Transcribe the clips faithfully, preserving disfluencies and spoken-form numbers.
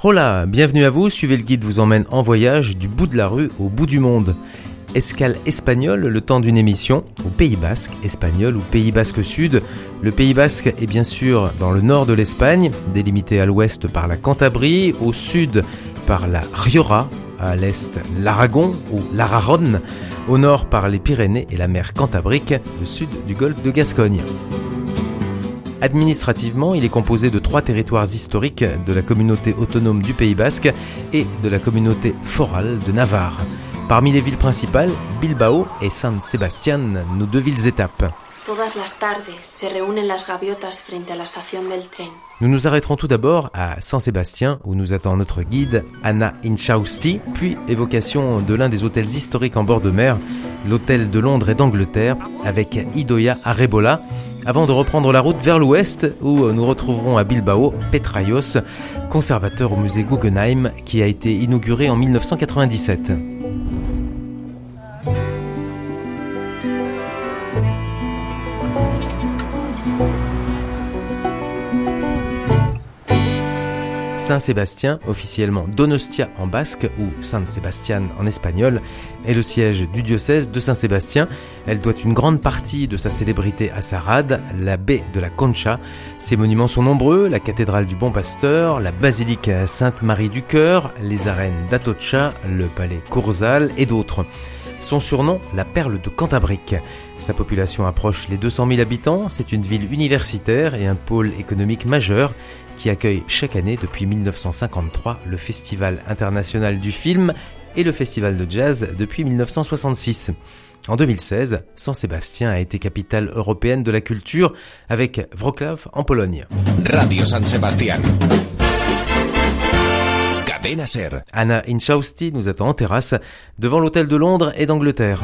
Hola, bienvenue à vous, suivez le guide vous emmène en voyage du bout de la rue au bout du monde. Escale espagnole le temps d'une émission au Pays Basque, espagnol ou Pays Basque Sud. Le Pays Basque est bien sûr dans le nord de l'Espagne, délimité à l'ouest par la Cantabrie, au sud par la Rioja, à l'est l'Aragon ou l'Araron, au nord par les Pyrénées et la mer Cantabrique, le sud du golfe de Gascogne. Administrativement, il est composé de trois territoires historiques de la communauté autonome du Pays Basque et de la communauté forale de Navarre. Parmi les villes principales, Bilbao et San Sebastián, nos deux villes-étapes. Todas las tardes se reúnen las gaviotas frente a la estación del tren. Nous nous arrêterons tout d'abord à San Sebastián, où nous attend notre guide, Anna Inchausti, puis évocation de l'un des hôtels historiques en bord de mer, l'hôtel de Londres et d'Angleterre, avec Idoia Arrebola, avant de reprendre la route vers l'ouest, où nous retrouverons à Bilbao Petraios, conservateur au musée Guggenheim, qui a été inauguré en dix-neuf cent quatre-vingt-dix-sept. Saint-Sébastien, officiellement Donostia en basque ou San Sebastián en espagnol, est le siège du diocèse de Saint-Sébastien. Elle doit une grande partie de sa célébrité à sa rade, la baie de la Concha. Ses monuments sont nombreux, la cathédrale du Bon Pasteur, la basilique Sainte-Marie du Cœur, les arènes d'Atocha, le palais Kurzal et d'autres. Son surnom, la perle de Cantabrique. Sa population approche les deux cent mille habitants, c'est une ville universitaire et un pôle économique majeur qui accueille chaque année depuis dix-neuf cent cinquante-trois le Festival international du film et le Festival de jazz depuis dix-neuf cent soixante-six. En deux mille seize, San Sebastián a été capitale européenne de la culture avec Wrocław en Pologne. Radio San Sebastián. Cadena Ser. Anna Inchausti nous attend en terrasse devant l'hôtel de Londres et d'Angleterre.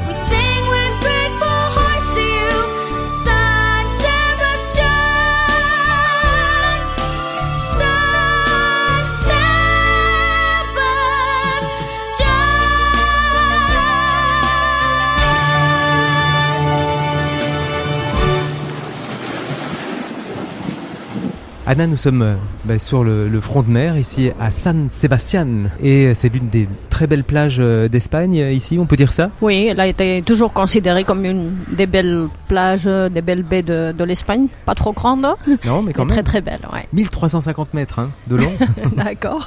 Anna, nous sommes euh, bah, sur le, le front de mer, ici à San Sebastián. Et c'est l'une des très belles plages euh, d'Espagne, ici, on peut dire ça ? Oui, elle a été toujours considérée comme une des belles plages, des belles baies de, de l'Espagne. Pas trop grande, non, mais quand mais même. Très très belle, ouais. mille trois cent cinquante mètres hein, de long. D'accord.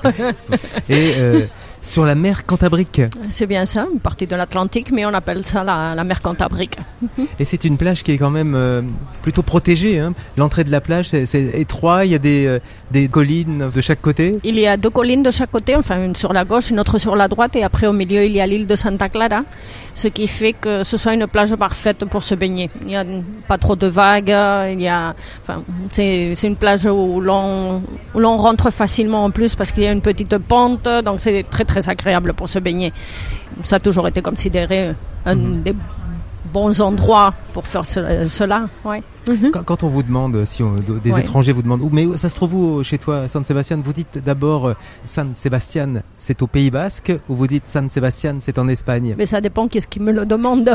Et euh, sur la mer Cantabrique. C'est bien ça, une partie de l'Atlantique, mais on appelle ça la, la mer Cantabrique. Et c'est une plage qui est quand même euh, plutôt protégée. Hein. L'entrée de la plage, c'est, c'est étroit, il y a des, euh, des collines de chaque côté. Il y a deux collines de chaque côté, enfin une sur la gauche, une autre sur la droite, et après au milieu il y a l'île de Santa Clara, ce qui fait que ce soit une plage parfaite pour se baigner. Il n'y a pas trop de vagues, il y a, enfin, c'est, c'est une plage où l'on, où l'on rentre facilement en plus parce qu'il y a une petite pente, donc c'est très très agréable pour se baigner. Ça a toujours été considéré un mmh. des bons endroits pour faire ce, cela. Ouais. Mmh. Quand, quand on vous demande, si on, des ouais. étrangers vous demandent, où, mais ça se trouve où chez toi, San Sebastián, vous dites d'abord euh, San Sebastián, c'est au Pays Basque, ou vous dites San Sebastián, c'est en Espagne ? Mais ça dépend qu'est-ce qui me le demande.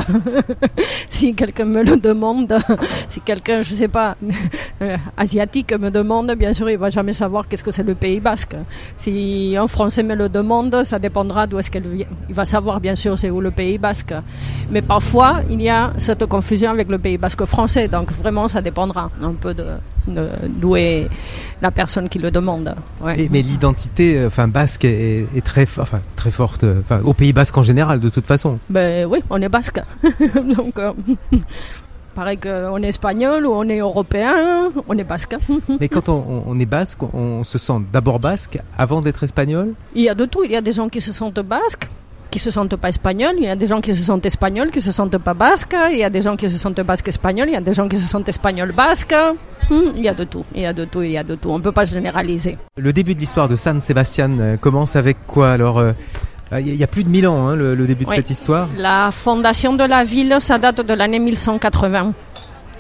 Si quelqu'un me le demande, si quelqu'un, je sais pas, euh, asiatique me demande, bien sûr, il va jamais savoir qu'est-ce que c'est le Pays Basque. Si un Français me le demande, ça dépendra d'où est-ce qu'elle vient. Il va savoir, bien sûr, c'est où le Pays Basque. Mais parfois, il y a cette confusion avec le Pays Basque français, donc vraiment, ça dépendra un peu de, de d'où est la personne qui le demande. Ouais. Et, mais l'identité, enfin basque, est, est très, enfin très forte, enfin au Pays Basque en général, de toute façon. Ben oui, on est basque, donc. Euh, Pareil qu'on est espagnol ou on est européen, on est basque. Mais quand on, on est basque, on se sent d'abord basque avant d'être espagnol ? Il y a de tout. Il y a des gens qui se sentent basques, qui se sentent pas espagnols. Il y a des gens qui se sentent espagnols, qui se sentent pas basques. Il y a des gens qui se sentent basques espagnols. Il y a des gens qui se sentent espagnols basques. Il y a de tout. Il y a de tout. Il y a de tout. On peut pas généraliser. Le début de l'histoire de San Sebastián euh, commence avec quoi alors euh... Il y a plus de mille ans, hein, le, le début de oui. cette histoire. La fondation de la ville, ça date de l'année mille cent quatre-vingts.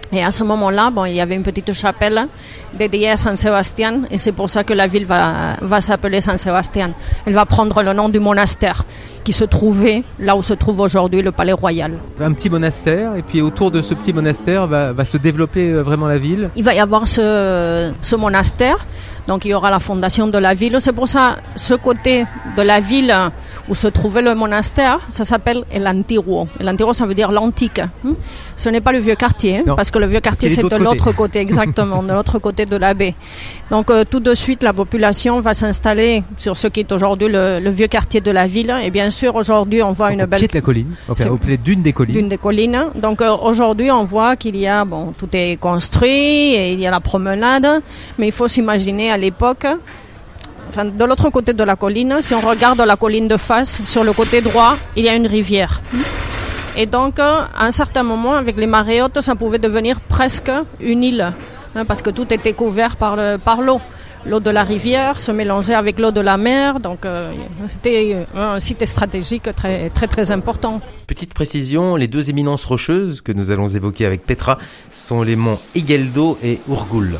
Et à ce moment-là, bon, il y avait une petite chapelle dédiée à San Sebastián et c'est pour ça que la ville va, va s'appeler San Sebastián. Elle va prendre le nom du monastère qui se trouvait là où se trouve aujourd'hui le Palais Royal. Un petit monastère et puis autour de ce petit monastère va, va se développer vraiment la ville. Il va y avoir ce, ce monastère, donc il y aura la fondation de la ville. C'est pour ça, ce côté de la ville où se trouvait le monastère, ça s'appelle El Antiguo. El Antiguo, ça veut dire l'antique. Ce n'est pas le vieux quartier, non, parce que le vieux quartier, c'est de côté. l'autre côté, exactement, de l'autre côté de la baie. Donc, euh, tout de suite, la population va s'installer sur ce qui est aujourd'hui le, le vieux quartier de la ville. Et bien sûr, aujourd'hui, on voit donc une au belle... Au pied de la colline, okay, au pied d'une des collines. D'une des collines. Donc, euh, aujourd'hui, on voit qu'il y a, bon, tout est construit, et il y a la promenade, mais il faut s'imaginer à l'époque... Enfin, de l'autre côté de la colline, si on regarde la colline de face, sur le côté droit, il y a une rivière. Et donc, à un certain moment, avec les marées hautes, ça pouvait devenir presque une île, hein, parce que tout était couvert par, le, par l'eau. L'eau de la rivière se mélangeait avec l'eau de la mer, donc euh, c'était un site stratégique très, très, très important. Petite précision, les deux éminences rocheuses que nous allons évoquer avec Petra sont les monts Igueldo et Urgul.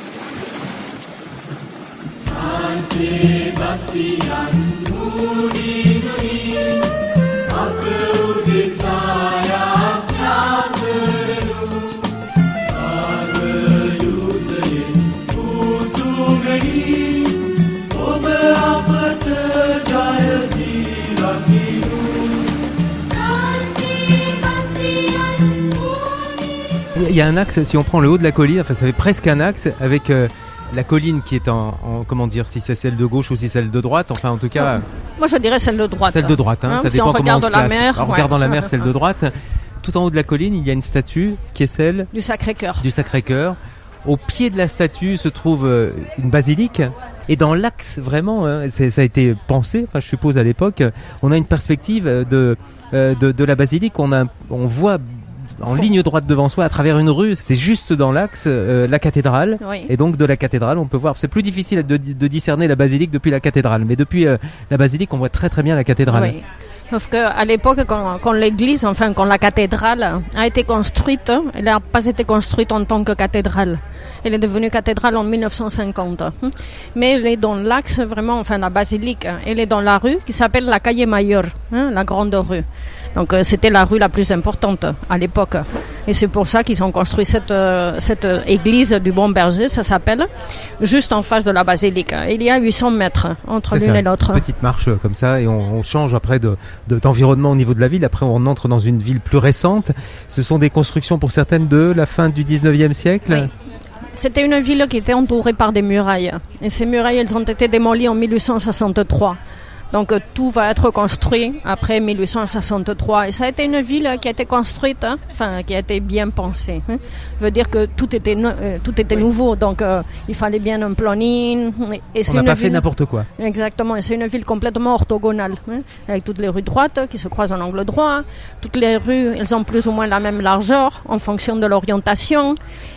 Il y a un axe, si on prend le haut de la colline, enfin ça fait presque un axe avec euh, la colline qui est en, en, comment dire, si c'est celle de gauche ou si c'est celle de droite, enfin en tout cas... Moi je dirais celle de droite. Celle de droite, hein, hein, ça si dépend on comment on se la place. Mer, en ouais. regardant la mer, celle de droite. Tout en haut de la colline, il y a une statue qui est celle... Du Sacré-Cœur. Du Sacré-Cœur. Au pied de la statue se trouve une basilique. Et dans l'axe, vraiment, hein, c'est, ça a été pensé, enfin je suppose à l'époque, on a une perspective de, de, de la basilique, on, a, on voit... en ligne droite devant soi, à travers une rue, c'est juste dans l'axe, euh, la cathédrale. Oui. Et donc de la cathédrale, on peut voir, c'est plus difficile de, de discerner la basilique depuis la cathédrale, mais depuis euh, la basilique, on voit très très bien la cathédrale. Oui. Sauf qu'à l'époque, quand, quand l'église, enfin quand la cathédrale a été construite, elle n'a pas été construite en tant que cathédrale. Elle est devenue cathédrale en dix-neuf cent cinquante. Mais elle est dans l'axe, vraiment, enfin la basilique, elle est dans la rue qui s'appelle la Calle Mayor, hein, la grande rue. Donc euh, c'était la rue la plus importante à l'époque. Et c'est pour ça qu'ils ont construit cette, euh, cette église du Bon Berger, ça s'appelle, juste en face de la basilique. Il y a huit cents mètres entre c'est l'une ça, et l'autre. Une petite marche comme ça et on, on change après de, de, d'environnement au niveau de la ville. Après on entre dans une ville plus récente. Ce sont des constructions pour certaines de la fin du dix-neuvième siècle. Oui. C'était une ville qui était entourée par des murailles. Et ces murailles, elles ont été démolies en mille huit cent soixante-trois. Donc euh, tout va être construit après mille huit cent soixante-trois. Et ça a été une ville qui a été construite, hein, enfin qui a été bien pensée. Hein. Ça veut dire que tout était, no- euh, tout était oui. nouveau, donc euh, il fallait bien un planning. Et, et on n'a pas ville... fait n'importe quoi. Exactement, et c'est une ville complètement orthogonale, hein, avec toutes les rues droites qui se croisent en angle droit. Toutes les rues, elles ont plus ou moins la même largeur en fonction de l'orientation.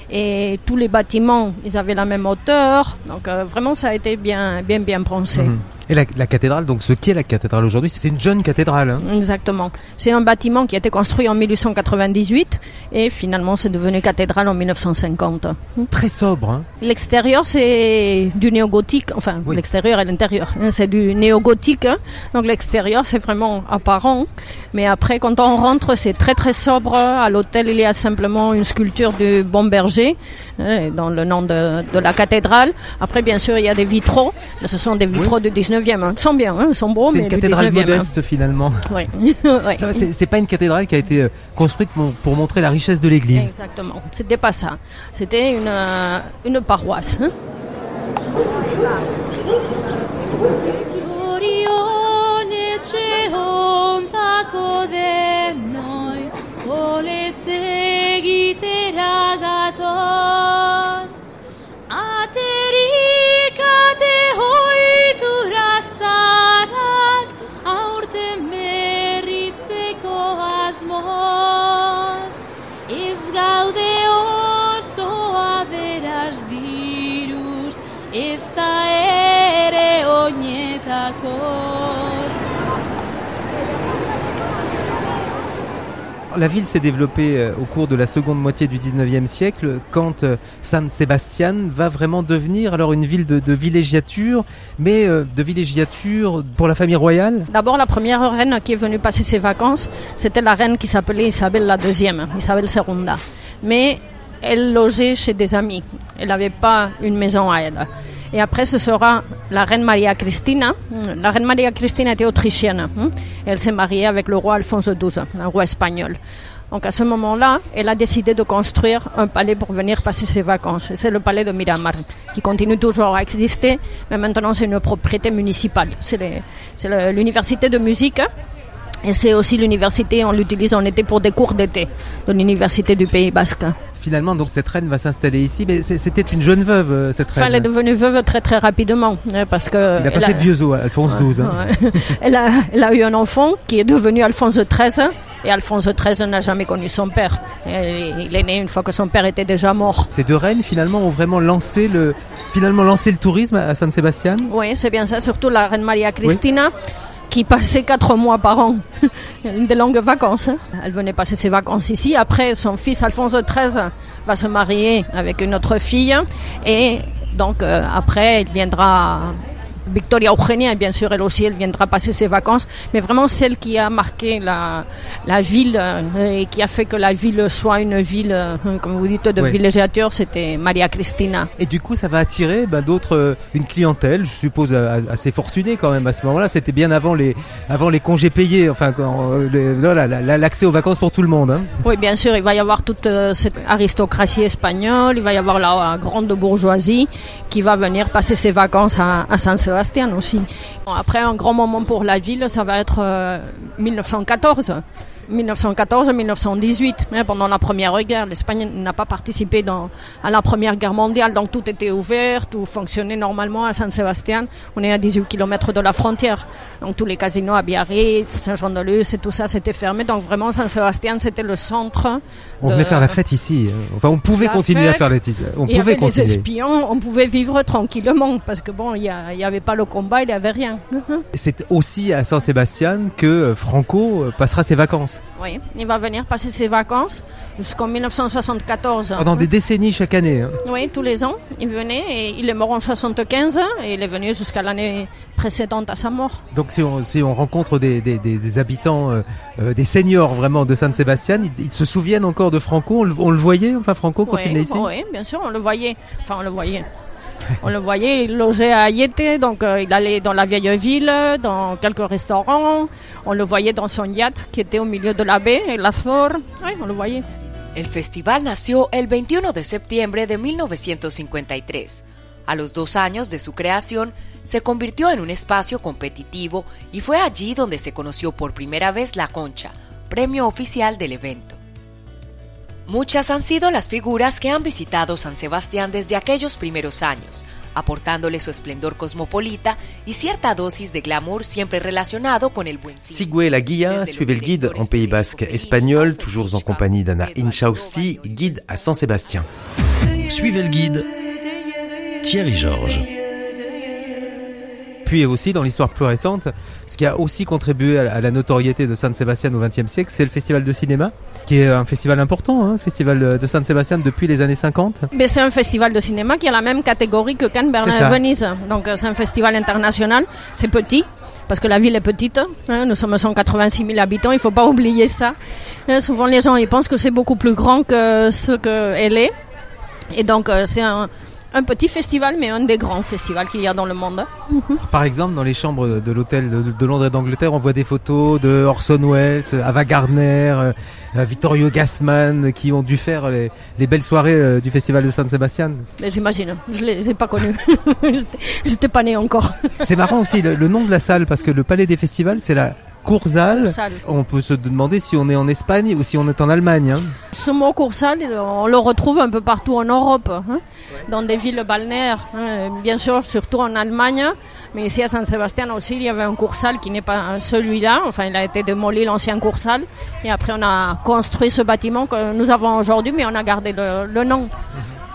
Et tous les bâtiments, ils avaient la même hauteur. Donc euh, vraiment, ça a été bien, bien, bien pensé. Mmh. Et la, la cathédrale, donc ce qu'est la cathédrale aujourd'hui, c'est une jeune cathédrale. Hein. Exactement. C'est un bâtiment qui a été construit en mille huit cent quatre-vingt-dix-huit et finalement c'est devenu cathédrale en dix-neuf cent cinquante. Très sobre. Hein. L'extérieur c'est du néo-gothique, enfin oui. L'extérieur et l'intérieur, hein, c'est du néo-gothique. Hein. Donc l'extérieur c'est vraiment apparent, mais après quand on rentre c'est très très sobre. À l'hôtel il y a simplement une sculpture du Bon Berger, hein, dans le nom de, de la cathédrale. Après bien sûr il y a des vitraux, ce sont des vitraux oui. du dix-neuvième. Hein. Ils sont bien, hein. Ils sont beaux, c'est mais une cathédrale modeste hein. finalement. Oui. ouais. Ça, c'est, c'est pas une cathédrale qui a été construite pour, pour montrer la richesse de l'église. Exactement. C'était pas ça. C'était une euh, une paroisse. Hein. la ville s'est développée euh, au cours de la seconde moitié du dix-neuvième siècle, quand euh, San Sebastián va vraiment devenir alors une ville de, de villégiature, mais euh, de villégiature pour la famille royale. D'abord, la première reine qui est venue passer ses vacances, c'était la reine qui s'appelait Isabelle la deuxième, Isabelle Segunda. Mais elle logeait chez des amis. Elle n'avait pas une maison à elle. Et après, ce sera la reine Maria Cristina. La reine Maria Cristina était autrichienne. Elle s'est mariée avec le roi Alphonse douze, un roi espagnol. Donc à ce moment-là, elle a décidé de construire un palais pour venir passer ses vacances. C'est le palais de Miramar, qui continue toujours à exister, mais maintenant c'est une propriété municipale. C'est, les, c'est le, l'université de musique. Et c'est aussi l'université, on l'utilise en été pour des cours d'été de l'université du Pays Basque. Finalement, donc cette reine va s'installer ici, mais c'était une jeune veuve, cette reine. Enfin, elle est devenue veuve très très rapidement, parce que. Il n'a pas fait a... de vieux os, Alphonse ouais, douze. Hein. Ouais. elle, a, elle a eu un enfant qui est devenu Alphonse treize, et Alphonse treize n'a jamais connu son père. Et il est né une fois que son père était déjà mort. Ces deux reines, finalement, ont vraiment lancé le, finalement lancé le tourisme à San Sebastián. Oui, c'est bien ça, surtout la reine Maria Cristina. Oui. Qui passait quatre mois par an, des longues vacances. Elle venait passer ses vacances ici. Après, son fils Alphonse treize va se marier avec une autre fille. Et donc, euh, après, il viendra... Victoria Eugenia, bien sûr, elle aussi, elle viendra passer ses vacances. Mais vraiment, celle qui a marqué la, la ville euh, et qui a fait que la ville soit une ville, euh, comme vous dites, de oui. villégiature, c'était Maria Cristina. Et du coup, ça va attirer ben, d'autres, euh, une clientèle, je suppose, assez fortunée quand même à ce moment-là. C'était bien avant les, avant les congés payés, enfin, quand, euh, les, voilà, l'accès aux vacances pour tout le monde. Hein. Oui, bien sûr, il va y avoir toute euh, cette aristocratie espagnole, il va y avoir la, la grande bourgeoisie qui va venir passer ses vacances à, à San Sebastián aussi. Bon, après, un grand moment pour la ville, ça va être euh, dix-neuf cent quatorze. dix-neuf cent quatorze dix-neuf cent dix-huit. Mais pendant la Première Guerre, l'Espagne n'a pas participé dans, à la Première Guerre mondiale, donc tout était ouvert, tout fonctionnait normalement à San Sebastián. On est à dix-huit kilomètres de la frontière. Donc tous les casinos à Biarritz, Saint-Jean-de-Luz et tout ça, c'était fermé. Donc vraiment, San Sebastián, c'était le centre. On de... venait faire la fête ici. Enfin, on pouvait la continuer fête. à faire les titres. On il pouvait y avait continuer. Les espions, on pouvait vivre tranquillement parce que bon, il n'y avait pas le combat, il n'y avait rien. C'est aussi à San Sebastián que Franco passera ses vacances. Oui, il va venir passer ses vacances jusqu'en dix-neuf cent soixante-quatorze. Pendant hein. des décennies chaque année. Hein. Oui, tous les ans, il venait et il est mort en soixante-quinze et il est venu jusqu'à l'année précédente à sa mort. Donc si on, si on rencontre des, des, des, des habitants, euh, euh, des seniors vraiment de San Sebastián, ils, ils se souviennent encore de Franco, on le, on le voyait, enfin Franco quand oui, il est ici. Oui, bien sûr, on le voyait. Enfin, on le voyait. On le voyait, il logeait à Ayete, donc euh, il allait dans la vieille ville, dans quelques restaurants. On le voyait dans son yacht qui était au milieu de la baie, el Azor. Oui, on le voyait. El festival nació el veintiuno de septiembre de mil novecientos cincuenta y tres. A los dos años de su creación, se convirtió en un espacio competitivo y fue allí donde se conoció por primera vez la concha, premio oficial del evento. Muchas han sido las figuras que han visitado San Sebastián desde aquellos primeros años, aportándole su esplendor cosmopolita y cierta dosis de glamour siempre relacionado con el buen cine. Sigue la guía, suivez le guide en Pays Basque espagnol, toujours en compagnie d'Anna Inchausti, guide à San Sebastián. Suivez le guide, Thierry Georges. Puis aussi, dans l'histoire plus récente, ce qui a aussi contribué à la notoriété de San Sebastián au vingtième siècle, c'est le festival de cinéma, qui est un festival important, hein, festival de San Sebastián depuis les années cinquante. Mais c'est un festival de cinéma qui a la même catégorie que Cannes, Berlin et Venise. Donc c'est un festival international, c'est petit, parce que la ville est petite, hein, nous sommes cent quatre-vingt-six mille habitants, il ne faut pas oublier ça. Hein, souvent les gens ils pensent que c'est beaucoup plus grand que ce qu'elle est. Et donc euh, c'est un... Un petit festival, mais un des grands festivals qu'il y a dans le monde. Par exemple, dans les chambres de l'hôtel de, de Londres et d'Angleterre, on voit des photos de Orson Welles, Ava Gardner, euh, Vittorio Gassman, qui ont dû faire les, les belles soirées euh, du festival de San Sebastián. Mais j'imagine, je ne les ai pas connus. J'étais pas née encore. C'est marrant aussi le, le nom de la salle, parce que le Palais des Festivals, c'est la Kursaal. On peut se demander si on est en Espagne ou si on est en Allemagne. Hein. Ce mot Kursaal, on le retrouve un peu partout en Europe, hein, dans des villes balnéaires, hein, bien sûr, surtout en Allemagne. Mais ici à San Sebastián aussi, il y avait un Kursaal qui n'est pas celui-là. Enfin, il a été démoli, l'ancien Kursaal. Et après, on a construit ce bâtiment que nous avons aujourd'hui, mais on a gardé le, le nom.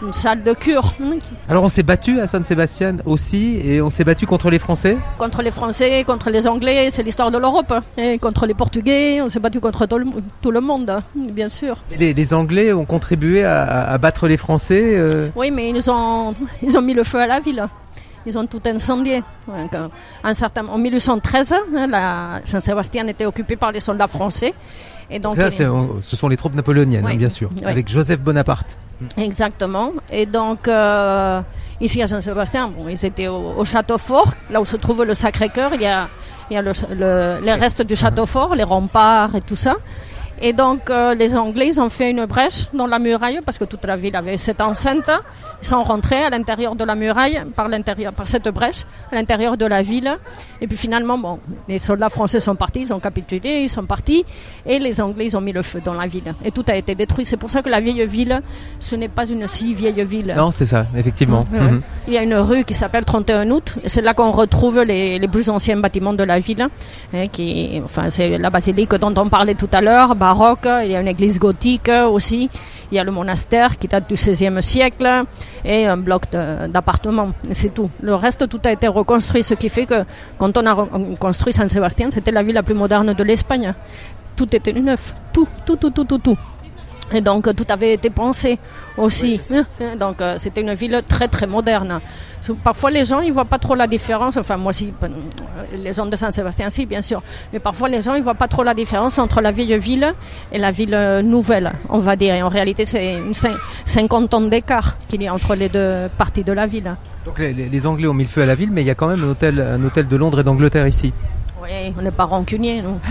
une salle de cure. Alors on s'est battu à San Sebastián aussi, et on s'est battu contre les Français. Contre les Français, contre les Anglais, c'est l'histoire de l'Europe. Et contre les Portugais, on s'est battu contre tout le, tout le monde, bien sûr. Les, les Anglais ont contribué à, à battre les Français. Euh... Oui, mais ils ont, ils ont mis le feu à la ville. Ils ont tout incendié. Donc, un certain, en mille huit cent treize, la San Sebastián était occupée par les soldats français. Et donc, donc là, c'est, ce sont les troupes napoléoniennes, oui, hein, bien sûr, oui. avec Joseph Bonaparte. Exactement. Et donc, euh, ici à San Sebastián, bon, ils étaient au, au château fort, là où se trouve le Sacré-Cœur. Il y a, il y a le, le, les restes du château fort, les remparts et tout ça. Et donc, euh, les Anglais, ils ont fait une brèche dans la muraille, parce que toute la ville avait cette enceinte. Ils sont rentrés à l'intérieur de la muraille, par l'intérieur, par cette brèche, à l'intérieur de la ville. Et puis finalement, bon, les soldats français sont partis, ils ont capitulé, ils sont partis. Et les Anglais, ils ont mis le feu dans la ville. Et tout a été détruit. C'est pour ça que la vieille ville, ce n'est pas une si vieille ville. Non, c'est ça, effectivement. Mmh, mmh. Il y a une rue qui s'appelle trente et un août. Et c'est là qu'on retrouve les, les plus anciens bâtiments de la ville. Hein, qui, enfin, c'est la basilique dont on parlait tout à l'heure, baroque. Il y a une église gothique aussi. Il y a le monastère qui date du seizième siècle et un bloc de, d'appartements. Et c'est tout. Le reste, tout a été reconstruit. Ce qui fait que quand on a reconstruit San Sebastián, c'était la ville la plus moderne de l'Espagne. Tout était neuf. Tout, tout, tout, tout, tout, tout. Et donc, tout avait été pensé aussi. Donc, euh, c'était une ville très, très moderne. Parfois, les gens, ils voient pas trop la différence. Enfin, moi, si, les gens de San Sebastián, si, bien sûr. Mais parfois, les gens, ils voient pas trop la différence entre la vieille ville et la ville nouvelle, on va dire. Et en réalité, c'est une cinquante ans d'écart qu'il y a entre les deux parties de la ville. Donc, les, les Anglais ont mis le feu à la ville, mais il y a quand même un hôtel, un hôtel de Londres et d'Angleterre ici. Oui, on n'est pas rancunier, non.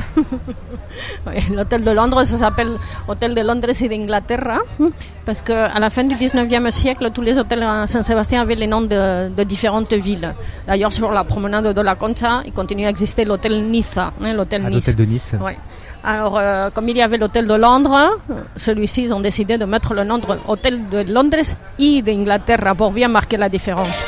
Oui, l'hôtel de Londres, ça s'appelle Hôtel de Londres et d'Inglaterra, parce qu'à la fin du dix-neuvième siècle, tous les hôtels à San Sebastián avaient les noms de, de différentes villes. D'ailleurs, sur la promenade de la Concha, il continue à exister l'hôtel Niza, hein, l'hôtel ah, Nice. L'hôtel de Nice. Ouais. Alors, euh, comme il y avait l'hôtel de Londres, celui-ci, ils ont décidé de mettre le nom de Hôtel de Londres et d'Inglaterra pour bien marquer la différence.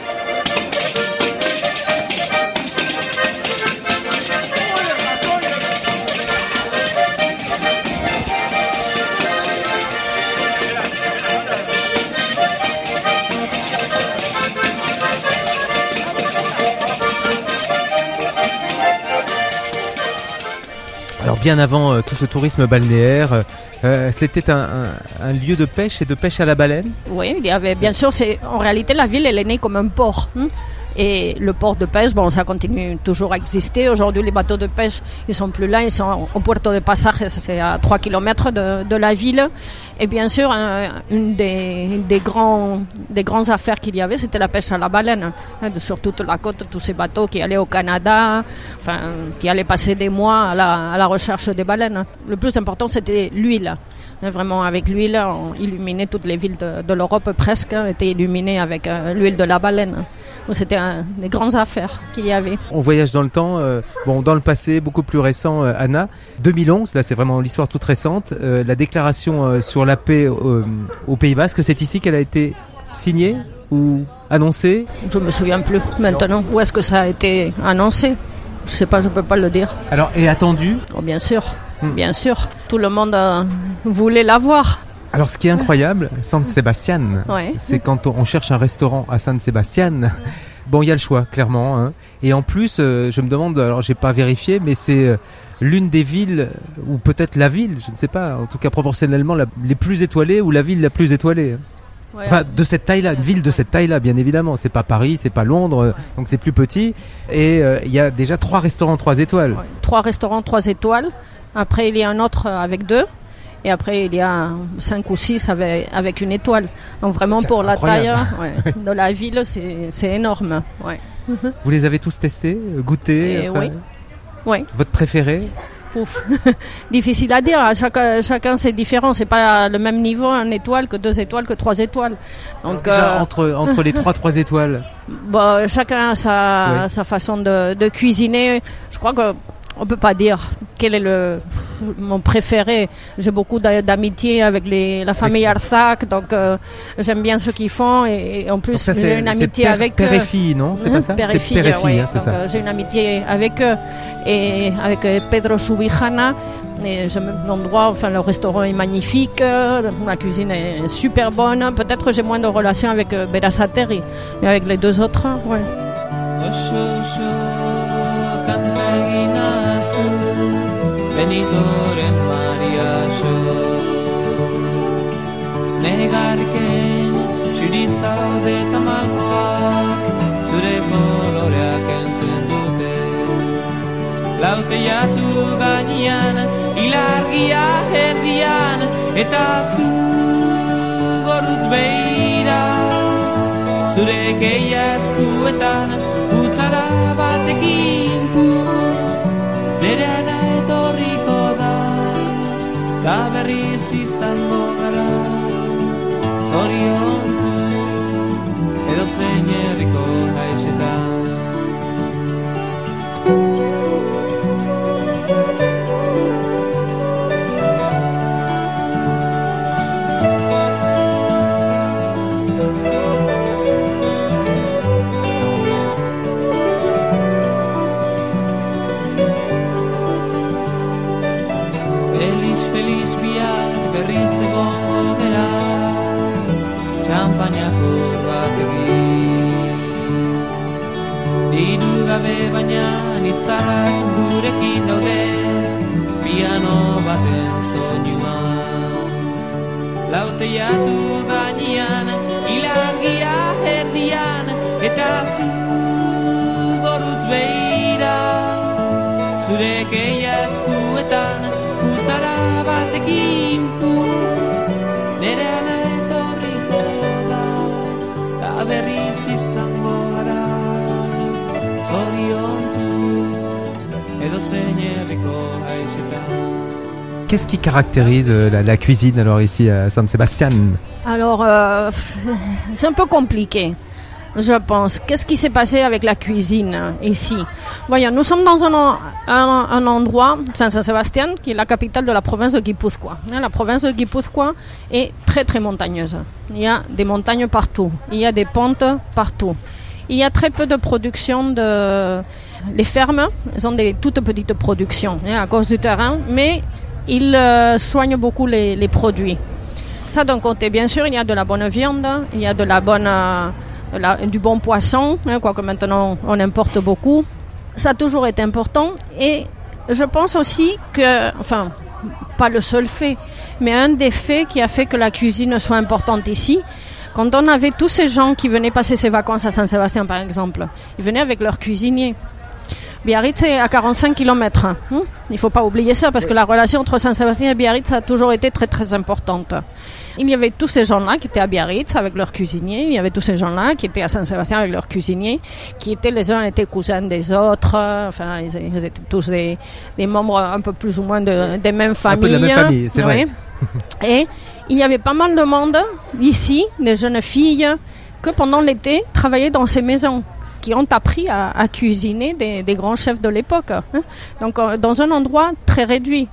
Alors bien avant euh, tout ce tourisme balnéaire, euh, c'était un, un, un lieu de pêche et de pêche à la baleine. Oui, il y avait bien sûr. C'est en réalité la ville, elle est née comme un port. Hein. Et le port de pêche, bon, ça continue toujours à exister. Aujourd'hui, les bateaux de pêche, ils sont plus là, ils sont au Puerto de Pasaje, c'est à trois kilomètres de, de la ville. Et bien sûr, un, une des, des grands, des grandes affaires qu'il y avait, c'était la pêche à la baleine. Hein, de, sur toute la côte, tous ces bateaux qui allaient au Canada, enfin, qui allaient passer des mois à la, à la recherche des baleines. Le plus important, c'était l'huile. Vraiment, avec l'huile, on illuminait toutes les villes de, de l'Europe presque, étaient illuminées avec euh, l'huile de la baleine. Donc, c'était un, des grandes affaires qu'il y avait. On voyage dans le temps, euh, bon, dans le passé, beaucoup plus récent, euh, Anna. deux mille onze, là c'est vraiment l'histoire toute récente, euh, la déclaration euh, sur la paix euh, au Pays Basque, c'est ici qu'elle a été signée ou annoncée? Je ne me souviens plus maintenant. Où est-ce que ça a été annoncé? Je ne sais pas, je ne peux pas le dire. Alors, et attendu? Oh, bien sûr. Bien sûr, tout le monde euh, voulait la voir. Alors ce qui est incroyable, San Sebastián, ouais. c'est quand on cherche un restaurant à San Sebastián, bon il y a le choix clairement, hein. Et en plus euh, je me demande, alors j'ai pas vérifié, mais c'est euh, l'une des villes, ou peut-être la ville, je ne sais pas, en tout cas proportionnellement la, les plus étoilées ou la ville la plus étoilée. Ouais, enfin, de cette taille-là, une ville de cette taille-là, bien évidemment. C'est pas Paris, c'est pas Londres, ouais. Donc c'est plus petit. Et il euh, y a déjà trois restaurants trois étoiles. Ouais. Trois restaurants trois étoiles. Après, il y a un autre avec deux. Et après, il y a cinq ou six avec, avec une étoile. Donc vraiment, c'est pour incroyable. La taille ouais, de la ville, c'est, c'est énorme. Ouais. Vous les avez tous testés, goûtés? Enfin, oui. Oui. Votre préféré? Pouf. Difficile à dire. Chacun, chacun c'est différent. C'est pas le même niveau une étoile que deux étoiles que trois étoiles. Donc déjà, euh... entre entre les trois trois étoiles. Bon, chacun a sa oui. sa façon de, de cuisiner. Je crois que on peut pas dire quel est le mon préféré. J'ai beaucoup d'amitié avec les la famille Arzac, donc euh, j'aime bien ce qu'ils font et, et en plus ça, j'ai une amitié père, avec père et fille, non? C'est hein, pas ça? Père c'est et fille, père et fille, ouais. hein, c'est donc, ça. Euh, j'ai une amitié avec eux et avec Pedro Subijana. Et j'aime l'endroit, enfin le restaurant est magnifique, la cuisine est super bonne. Peut-être que j'ai moins de relations avec euh, Berazategui, mais avec les deux autres, ouais. Lauteiatu gainean, ilargia erdian, eta zu gorutz beira. Zure keia eskuetan, futzara batekin putz, nere ana etorriko da, ta berriz izango gara, zoriontzu, edo zein herriko haizetan. Baina nizarrak gurekin daude piano baten soinuaz. Lauteiatu gainean, ilargia erdian, eta zu gorutz beira. Zure keia eskuetan, futzara batekin putz, nere ana etorriko da, ta berriz izango gara. Qu'est-ce qui caractérise la, la cuisine alors ici à San Sebastián? Alors, euh, c'est un peu compliqué, je pense. Qu'est-ce qui s'est passé avec la cuisine ici? Voyons, nous sommes dans un, un, un endroit, enfin San Sebastián, qui est la capitale de la province de Guipúzcoa. La province de Guipúzcoa est très très montagneuse. Il y a des montagnes partout, il y a des pentes partout. Il y a très peu de production de... Les fermes, elles ont des toutes petites productions hein, à cause du terrain, mais ils euh, soignent beaucoup les, les produits. Ça d'un côté, bien sûr, il y a de la bonne viande, il y a de la bonne, euh, la, du bon poisson, hein, quoique maintenant on importe beaucoup. Ça a toujours été important et je pense aussi que, enfin, pas le seul fait, mais un des faits qui a fait que la cuisine soit importante ici, quand on avait tous ces gens qui venaient passer ses vacances à San Sebastián, par exemple, ils venaient avec leurs cuisiniers. Biarritz est à quarante-cinq kilomètres. Hein. Il ne faut pas oublier ça parce que la relation entre San Sebastián et Biarritz a toujours été très très importante. Il y avait tous ces gens-là qui étaient à Biarritz avec leurs cuisiniers. Il y avait tous ces gens-là qui étaient à San Sebastián avec leurs cuisiniers, qui étaient les uns étaient cousins des autres. Enfin, ils, ils étaient tous des, des membres un peu plus ou moins de, des mêmes familles. Un peu de la même famille, c'est vrai. Oui. Et il y avait pas mal de monde ici, des jeunes filles, que pendant l'été travaillaient dans ces maisons, qui ont appris à, à cuisiner des, des grands chefs de l'époque. Hein. Donc, euh, dans un endroit très réduit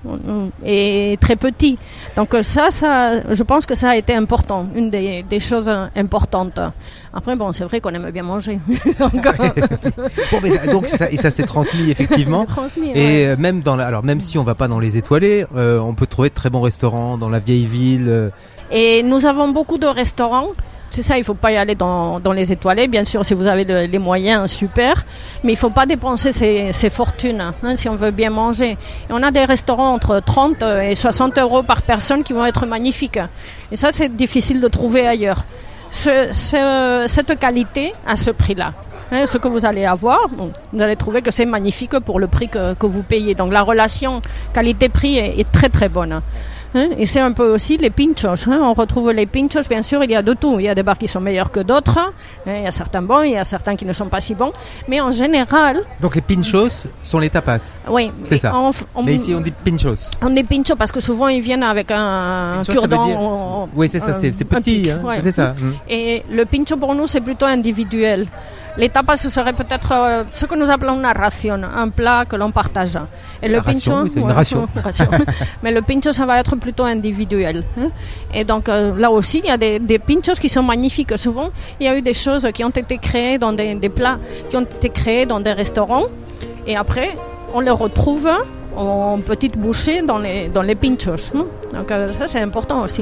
et très petit. Donc, ça, ça, je pense que ça a été important, une des, des choses importantes. Après, bon, c'est vrai qu'on aime bien manger. donc, bon, mais ça, donc ça, et ça s'est transmis effectivement. transmis, et ouais. même dans la, alors même si on va pas dans les étoilés, euh, on peut trouver de très bons restaurants dans la vieille ville. Euh. Et nous avons beaucoup de restaurants. C'est ça, il ne faut pas y aller dans, dans les étoilés. Bien sûr, si vous avez le, les moyens, super. Mais il ne faut pas dépenser ses, ses fortunes hein, si on veut bien manger. Et on a des restaurants entre trente et soixante euros par personne qui vont être magnifiques. Et ça, c'est difficile de trouver ailleurs. Ce, ce, cette qualité à ce prix-là. Hein, ce que vous allez avoir, bon, vous allez trouver que c'est magnifique pour le prix que, que vous payez. Donc la relation qualité-prix est, est très très bonne. Hein, et c'est un peu aussi les pinchos. Hein, on retrouve les pinchos, bien sûr, il y a de tout. Il y a des bars qui sont meilleurs que d'autres. Hein, il y a certains bons, il y a certains qui ne sont pas si bons. Mais en général... Donc les pinchos sont les tapas. Oui. C'est ça. On, on, mais ici on dit pinchos. On dit pinchos parce que souvent ils viennent avec un cure-dent. Dire... Oui, c'est ça, c'est, c'est petit. Hein, ouais. C'est ça. Et le pincho pour nous, c'est plutôt individuel. Les tapas, ce serait peut-être euh, ce que nous appelons une ration, un plat que l'on partage. Et la le ration, pincho, oui, c'est une ouais, ration. ration. Mais le pincho, ça va être plutôt individuel. Hein. Et donc euh, là aussi, il y a des, des pinchos qui sont magnifiques. Souvent, il y a eu des choses qui ont été créées dans des, des plats qui ont été créés dans des restaurants. Et après, on les retrouve en petites bouchées dans les, dans les pinchos. Donc euh, ça, c'est important aussi.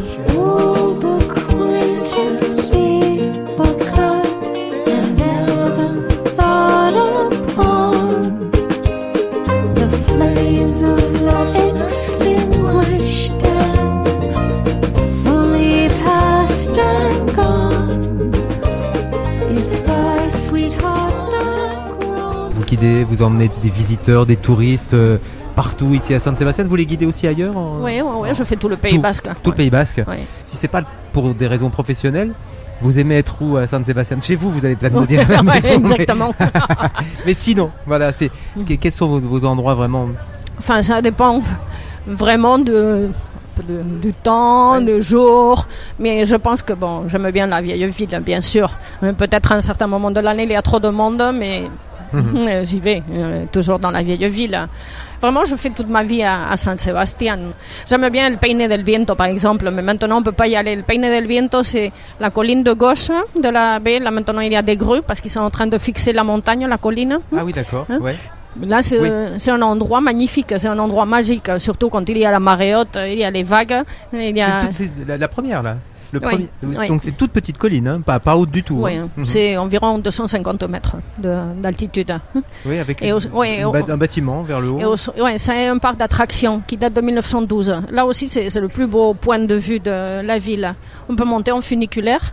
Guider, vous emmenez des visiteurs, des touristes euh, partout ici à San Sebastián. Vous les guidez aussi ailleurs en... Oui, oui, oui, je fais tout le Pays tout, Basque. Tout ouais. le Pays Basque. Ouais. Si c'est pas pour des raisons professionnelles, vous aimez être où à San Sebastián? Chez vous, vous allez peut-être me dire la même ouais, maison. Exactement. Mais, mais sinon, voilà, c'est quels sont vos, vos endroits vraiment? Enfin, ça dépend vraiment de. De, du temps, ouais. du jour, mais je pense que bon, j'aime bien la vieille ville, bien sûr. Peut-être à un certain moment de l'année, il y a trop de monde, mais mm-hmm. j'y vais, euh, toujours dans la vieille ville. Vraiment, je fais toute ma vie à, à San Sebastián. J'aime bien le Peine del Viento, par exemple, mais maintenant on ne peut pas y aller. Le Peine del Viento, c'est la colline de gauche de la baie. Là, maintenant, il y a des grues parce qu'ils sont en train de fixer la montagne, la colline. Ah oui, d'accord, hein? Ouais. Là, c'est, oui. c'est un endroit magnifique, c'est un endroit magique, surtout quand il y a la marée haute, il y a les vagues. Il y a... c'est, tout, c'est la, la première, là. Le oui, premier, oui. Donc c'est toute petite colline, hein, pas, pas haute du tout. Oui, hein. mm-hmm. C'est environ deux cent cinquante mètres de, d'altitude. Oui, avec et une, au, oui, une, un bâtiment vers le haut. Et au, oui, c'est un parc d'attractions qui date de mille neuf cent douze. Là aussi, c'est, c'est le plus beau point de vue de la ville. On peut monter en funiculaire.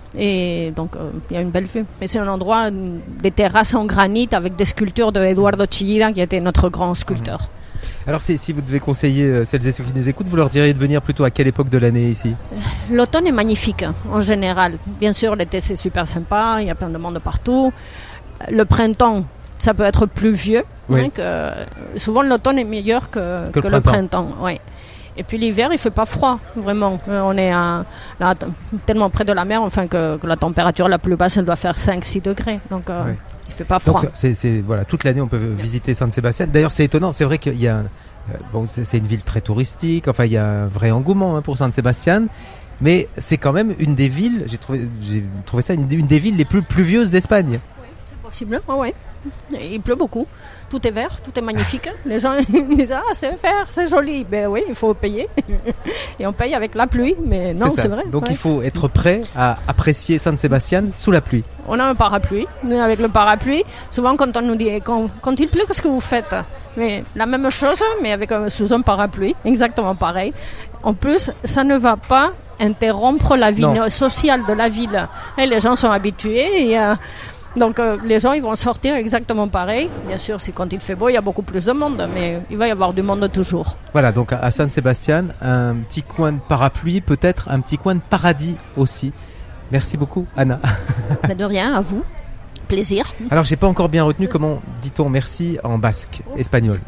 Et donc, il euh, y a une belle vue. Mais c'est un endroit, des terrasses en granit avec des sculptures de Eduardo Chillida, qui était notre grand sculpteur. Mmh. Alors, si, si vous devez conseiller celles et ceux qui nous écoutent, vous leur diriez de venir plutôt à quelle époque de l'année ici? L'automne est magnifique, en général. Bien sûr, l'été, c'est super sympa, il y a plein de monde partout. Le printemps, ça peut être pluvieux. Oui. Hein, que, souvent, l'automne est meilleur que, que, que le printemps. printemps ouais. Et puis l'hiver, il fait pas froid, vraiment. Euh, on est à, là, t- tellement près de la mer, enfin que, que la température la plus basse, elle doit faire cinq six degrés. Donc, euh, oui. il fait pas froid. Donc, c'est, c'est, voilà, toute l'année, on peut visiter San Sebastián. D'ailleurs, c'est étonnant. C'est vrai qu'il y a, euh, bon, c'est, c'est une ville très touristique. Enfin, il y a un vrai engouement hein, pour San Sebastián. Mais c'est quand même une des villes. J'ai trouvé, j'ai trouvé ça une, une des villes les plus pluvieuses d'Espagne. Oui, c'est possible. Oh, ouais. Il pleut beaucoup. Tout est vert, tout est magnifique. Les gens disent ah c'est vert, c'est joli. Ben oui, il faut payer et on paye avec la pluie. Mais non, c'est, c'est vrai. Donc ouais. il faut être prêt à apprécier San Sebastián sous la pluie. On a un parapluie. Avec le parapluie, souvent quand on nous dit quand, quand il pleut, qu'est-ce que vous faites? Mais la même chose, mais avec un, sous un parapluie, exactement pareil. En plus, ça ne va pas interrompre la vie non. sociale de la ville. Et les gens sont habitués. Et, euh, Donc euh, les gens ils vont sortir exactement pareil. Bien sûr, c'est quand il fait beau, il y a beaucoup plus de monde, mais il va y avoir du monde toujours. Voilà, donc à San Sebastián, un petit coin de parapluie, peut-être un petit coin de paradis aussi. Merci beaucoup, Anna. Mais de rien, à vous. Plaisir. Alors, j'ai pas encore bien retenu comment dit-on merci en basque, espagnol.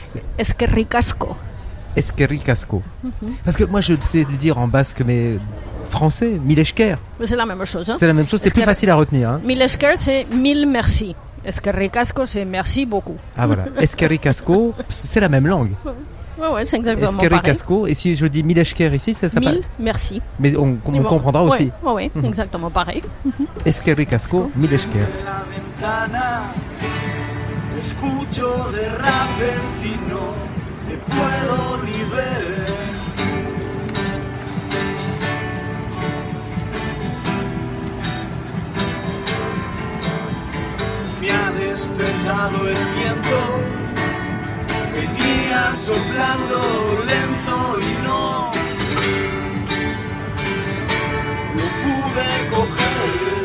Eskerrik asko. Eskerrik asko. Mm-hmm. Parce que moi, je sais le dire en basque, mais français, mille esker. Mais c'est la même chose. Hein. C'est la même chose, c'est Esker... plus facile à retenir. Hein. Mille esker, c'est mille merci. Eskerrik asko, c'est merci beaucoup. Ah voilà, eskerrik asko, c'est la même langue. Ouais, ouais, c'est exactement eskerrik pareil. Asko, et si je dis mille esker ici, ça s'appelle. Mille merci. Mais on, on bon. comprendra ouais, aussi. Oui, ouais, mm-hmm. exactement pareil. Eskerrik asko, mille esker. Escucho derrapes y no te puedo ni ver. Me ha despertado el viento, venía soplando lento y no lo pude coger.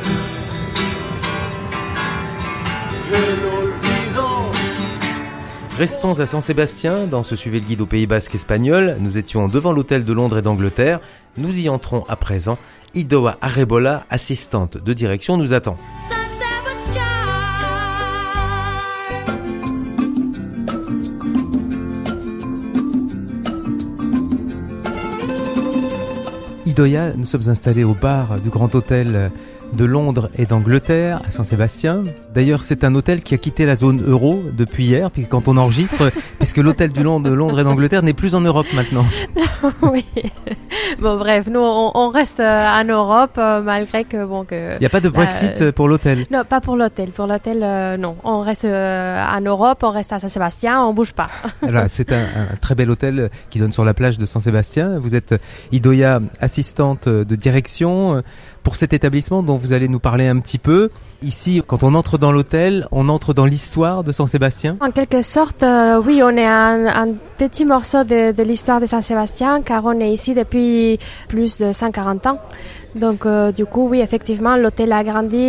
El olvido. Restons à San Sebastián, dans ce Suivez le guide au Pays Basque espagnol. Nous étions devant l'hôtel de Londres et d'Angleterre. Nous y entrons à présent. Idoia Arrebola, assistante de direction, nous attend. Idoia, nous sommes installés au bar du Grand Hôtel de Londres et d'Angleterre à San Sebastián. D'ailleurs, c'est un hôtel qui a quitté la zone euro depuis hier, puis quand on enregistre, puisque l'hôtel du Londres, de Londres et d'Angleterre n'est plus en Europe maintenant. Oui, Bon, bref, nous, on, on reste euh, en Europe, euh, malgré que, bon, que... Il n'y a pas de Brexit euh, pour l'hôtel? Non, pas pour l'hôtel. Pour l'hôtel, euh, non. On reste euh, en Europe, on reste à Saint-Sébastien, on bouge pas. Alors, c'est un, un très bel hôtel qui donne sur la plage de Saint-Sébastien. Vous êtes Idoia, assistante de direction pour cet établissement dont vous allez nous parler un petit peu. Ici, quand on entre dans l'hôtel, on entre dans l'histoire de Saint-Sébastien. En quelque sorte, euh, oui, on est un, un petit morceau de, de l'histoire de Saint-Sébastien, car on est ici depuis plus de cent quarante ans. Donc, euh, du coup, oui, effectivement, l'hôtel a grandi.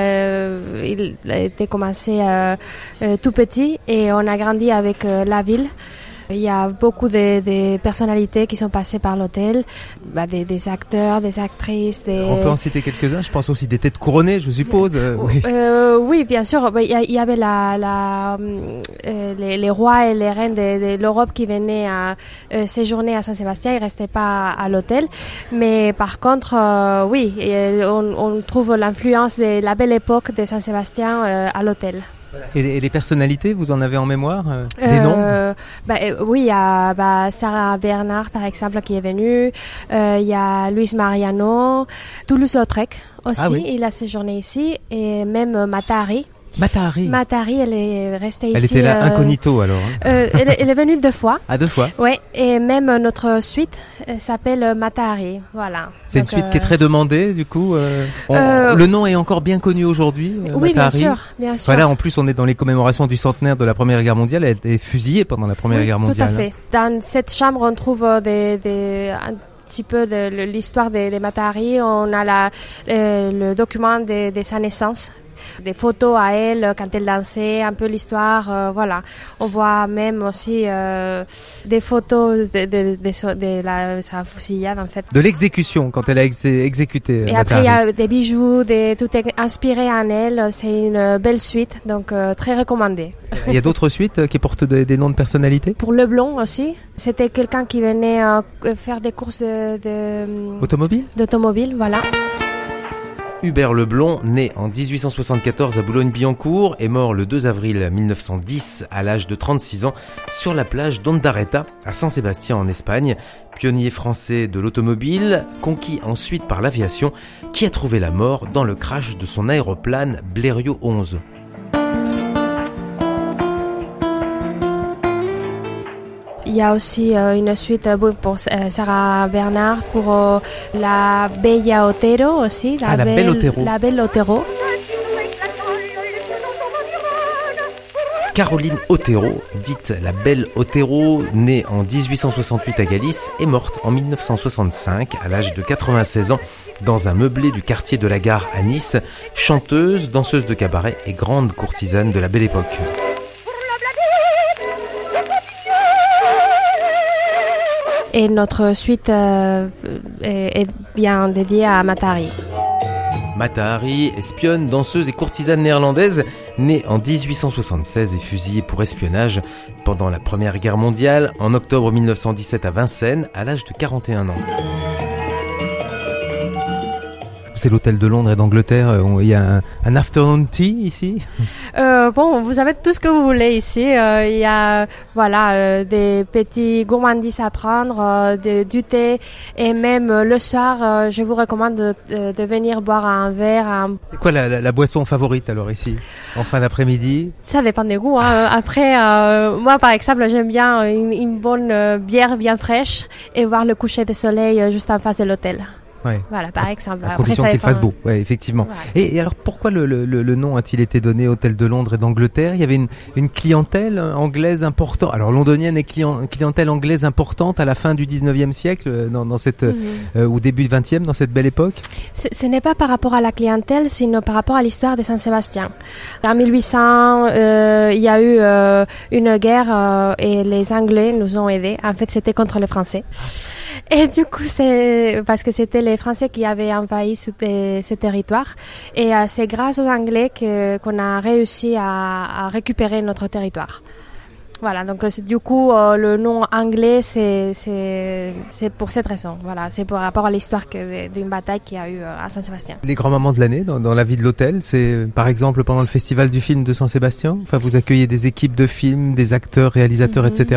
Euh, il a été commencé euh, euh, tout petit et on a grandi avec euh, la ville. Il y a beaucoup de, de personnalités qui sont passées par l'hôtel, bah, des, des acteurs, des actrices. Des... On peut en citer quelques-uns. Je pense aussi des têtes couronnées, je suppose. Euh, oui. Euh, oui, bien sûr. Il y, y avait la, la, euh, les, les rois et les reines de, de l'Europe qui venaient à euh, séjourner à Saint-Sébastien. Ils restaient pas à, à l'hôtel. Mais par contre, euh, oui, on, on trouve l'influence de la belle époque de Saint-Sébastien euh, à l'hôtel. Et, et les personnalités, vous en avez en mémoire euh, des noms euh, bah, euh, Oui, il y a bah, Sarah Bernard, par exemple, qui est venue. Euh, il y a Luis Mariano, Toulouse-Lautrec aussi, ah, oui. Il a séjourné ici. Et même Mata Hari. Mata Hari. Mata Hari, elle est restée elle ici. Elle était là euh, incognito alors. Hein. Euh, elle, elle est venue deux fois. Ah, deux fois. Ouais, et même notre suite s'appelle Mata Hari. Voilà. C'est Donc, une suite euh... qui est très demandée, du coup. Euh, on, euh... Le nom est encore bien connu aujourd'hui. Euh, oui, Mata bien Hari. sûr, bien sûr. Voilà, en plus, on est dans les commémorations du centenaire de la Première Guerre mondiale. Elle a été fusillée pendant la Première oui, Guerre mondiale. Tout à fait. Dans cette chambre, on trouve des, des un petit peu de l'histoire des de Mata Hari. On a la, euh, le document de, de sa naissance. Des photos à elle quand elle dansait, un peu l'histoire, euh, voilà. On voit même aussi euh, des photos de, de, de, de, de la, sa fusillade en fait. De l'exécution, quand elle a ex exécuté. Et après il y a des bijoux, des, tout est inspiré en elle, c'est une belle suite, donc euh, très recommandée. Il y a d'autres suites qui portent de, des noms de personnalités? Pour Leblon aussi, c'était quelqu'un qui venait euh, faire des courses de, de, Automobile d'automobile, voilà. Hubert Leblon, né en dix-huit cent soixante-quatorze à Boulogne-Billancourt, est mort le deux avril mille neuf cent dix à l'âge de trente-six ans sur la plage d'Ondarreta à San Sébastien en Espagne. Pionnier français de l'automobile, conquis ensuite par l'aviation, qui a trouvé la mort dans le crash de son aéroplane Blériot onze. Il y a aussi euh, une suite euh, pour euh, Sarah Bernard, pour euh, la Bella Otero aussi. La, ah, la Belle, Belle Otero. La Belle Otero. Caroline Otero, dite la Belle Otero, née en dix-huit cent soixante-huit à Galice, est morte en mille neuf cent soixante-cinq à l'âge de quatre-vingt-seize ans dans un meublé du quartier de la Gare à Nice. Chanteuse, danseuse de cabaret et grande courtisane de la Belle Époque. Et notre suite euh, est, est bien dédiée à Mata Hari. Mata Hari, espionne, danseuse et courtisane néerlandaise, née en dix-huit cent soixante-seize et fusillée pour espionnage pendant la Première Guerre mondiale en octobre mille neuf cent dix-sept à Vincennes à l'âge de quarante et un ans. C'est l'hôtel de Londres et d'Angleterre. Il y a un, un afternoon tea ici. Euh, bon, vous avez tout ce que vous voulez ici. Euh, il y a voilà euh, des petits gourmandises à prendre, euh, de, du thé et même euh, le soir, euh, je vous recommande de, de, de venir boire un verre. Un... C'est quoi la, la, la boisson favorite alors ici en fin d'après-midi? Ça dépend des goûts. Hein. Après, euh, moi par exemple, j'aime bien une, une bonne euh, bière bien fraîche et voir le coucher du soleil euh, juste en face de l'hôtel. Ouais. Voilà, par exemple. À condition qu'il fasse beau, ouais, effectivement. Voilà. Et, et alors, pourquoi le, le, le nom a-t-il été donné Hôtel de Londres et d'Angleterre? Il y avait une, une clientèle anglaise importante, alors londonienne et client, clientèle anglaise importante à la fin du dix-neuvième siècle, dans, dans cette, mm-hmm. euh, ou début du vingtième, dans cette belle époque. Ce, ce n'est pas par rapport à la clientèle, sinon par rapport à l'histoire de Saint-Sébastien. En mille huit cents, euh, il y a eu euh, une guerre euh, et les Anglais nous ont aidés. En fait, c'était contre les Français. Et du coup, c'est parce que c'était les Français qui avaient envahi ce, ce territoire. Et euh, c'est grâce aux Anglais que, qu'on a réussi à, à récupérer notre territoire. Voilà, donc du coup, euh, le nom anglais, c'est, c'est, c'est pour cette raison. Voilà, c'est par rapport à l'histoire que, d'une bataille qu'il y a eu à Saint-Sébastien. Les grands moments de l'année dans, dans la vie de l'hôtel, c'est par exemple pendant le festival du film de Saint-Sébastien. Enfin, vous accueillez des équipes de films, des acteurs, réalisateurs, mm-hmm. et cetera.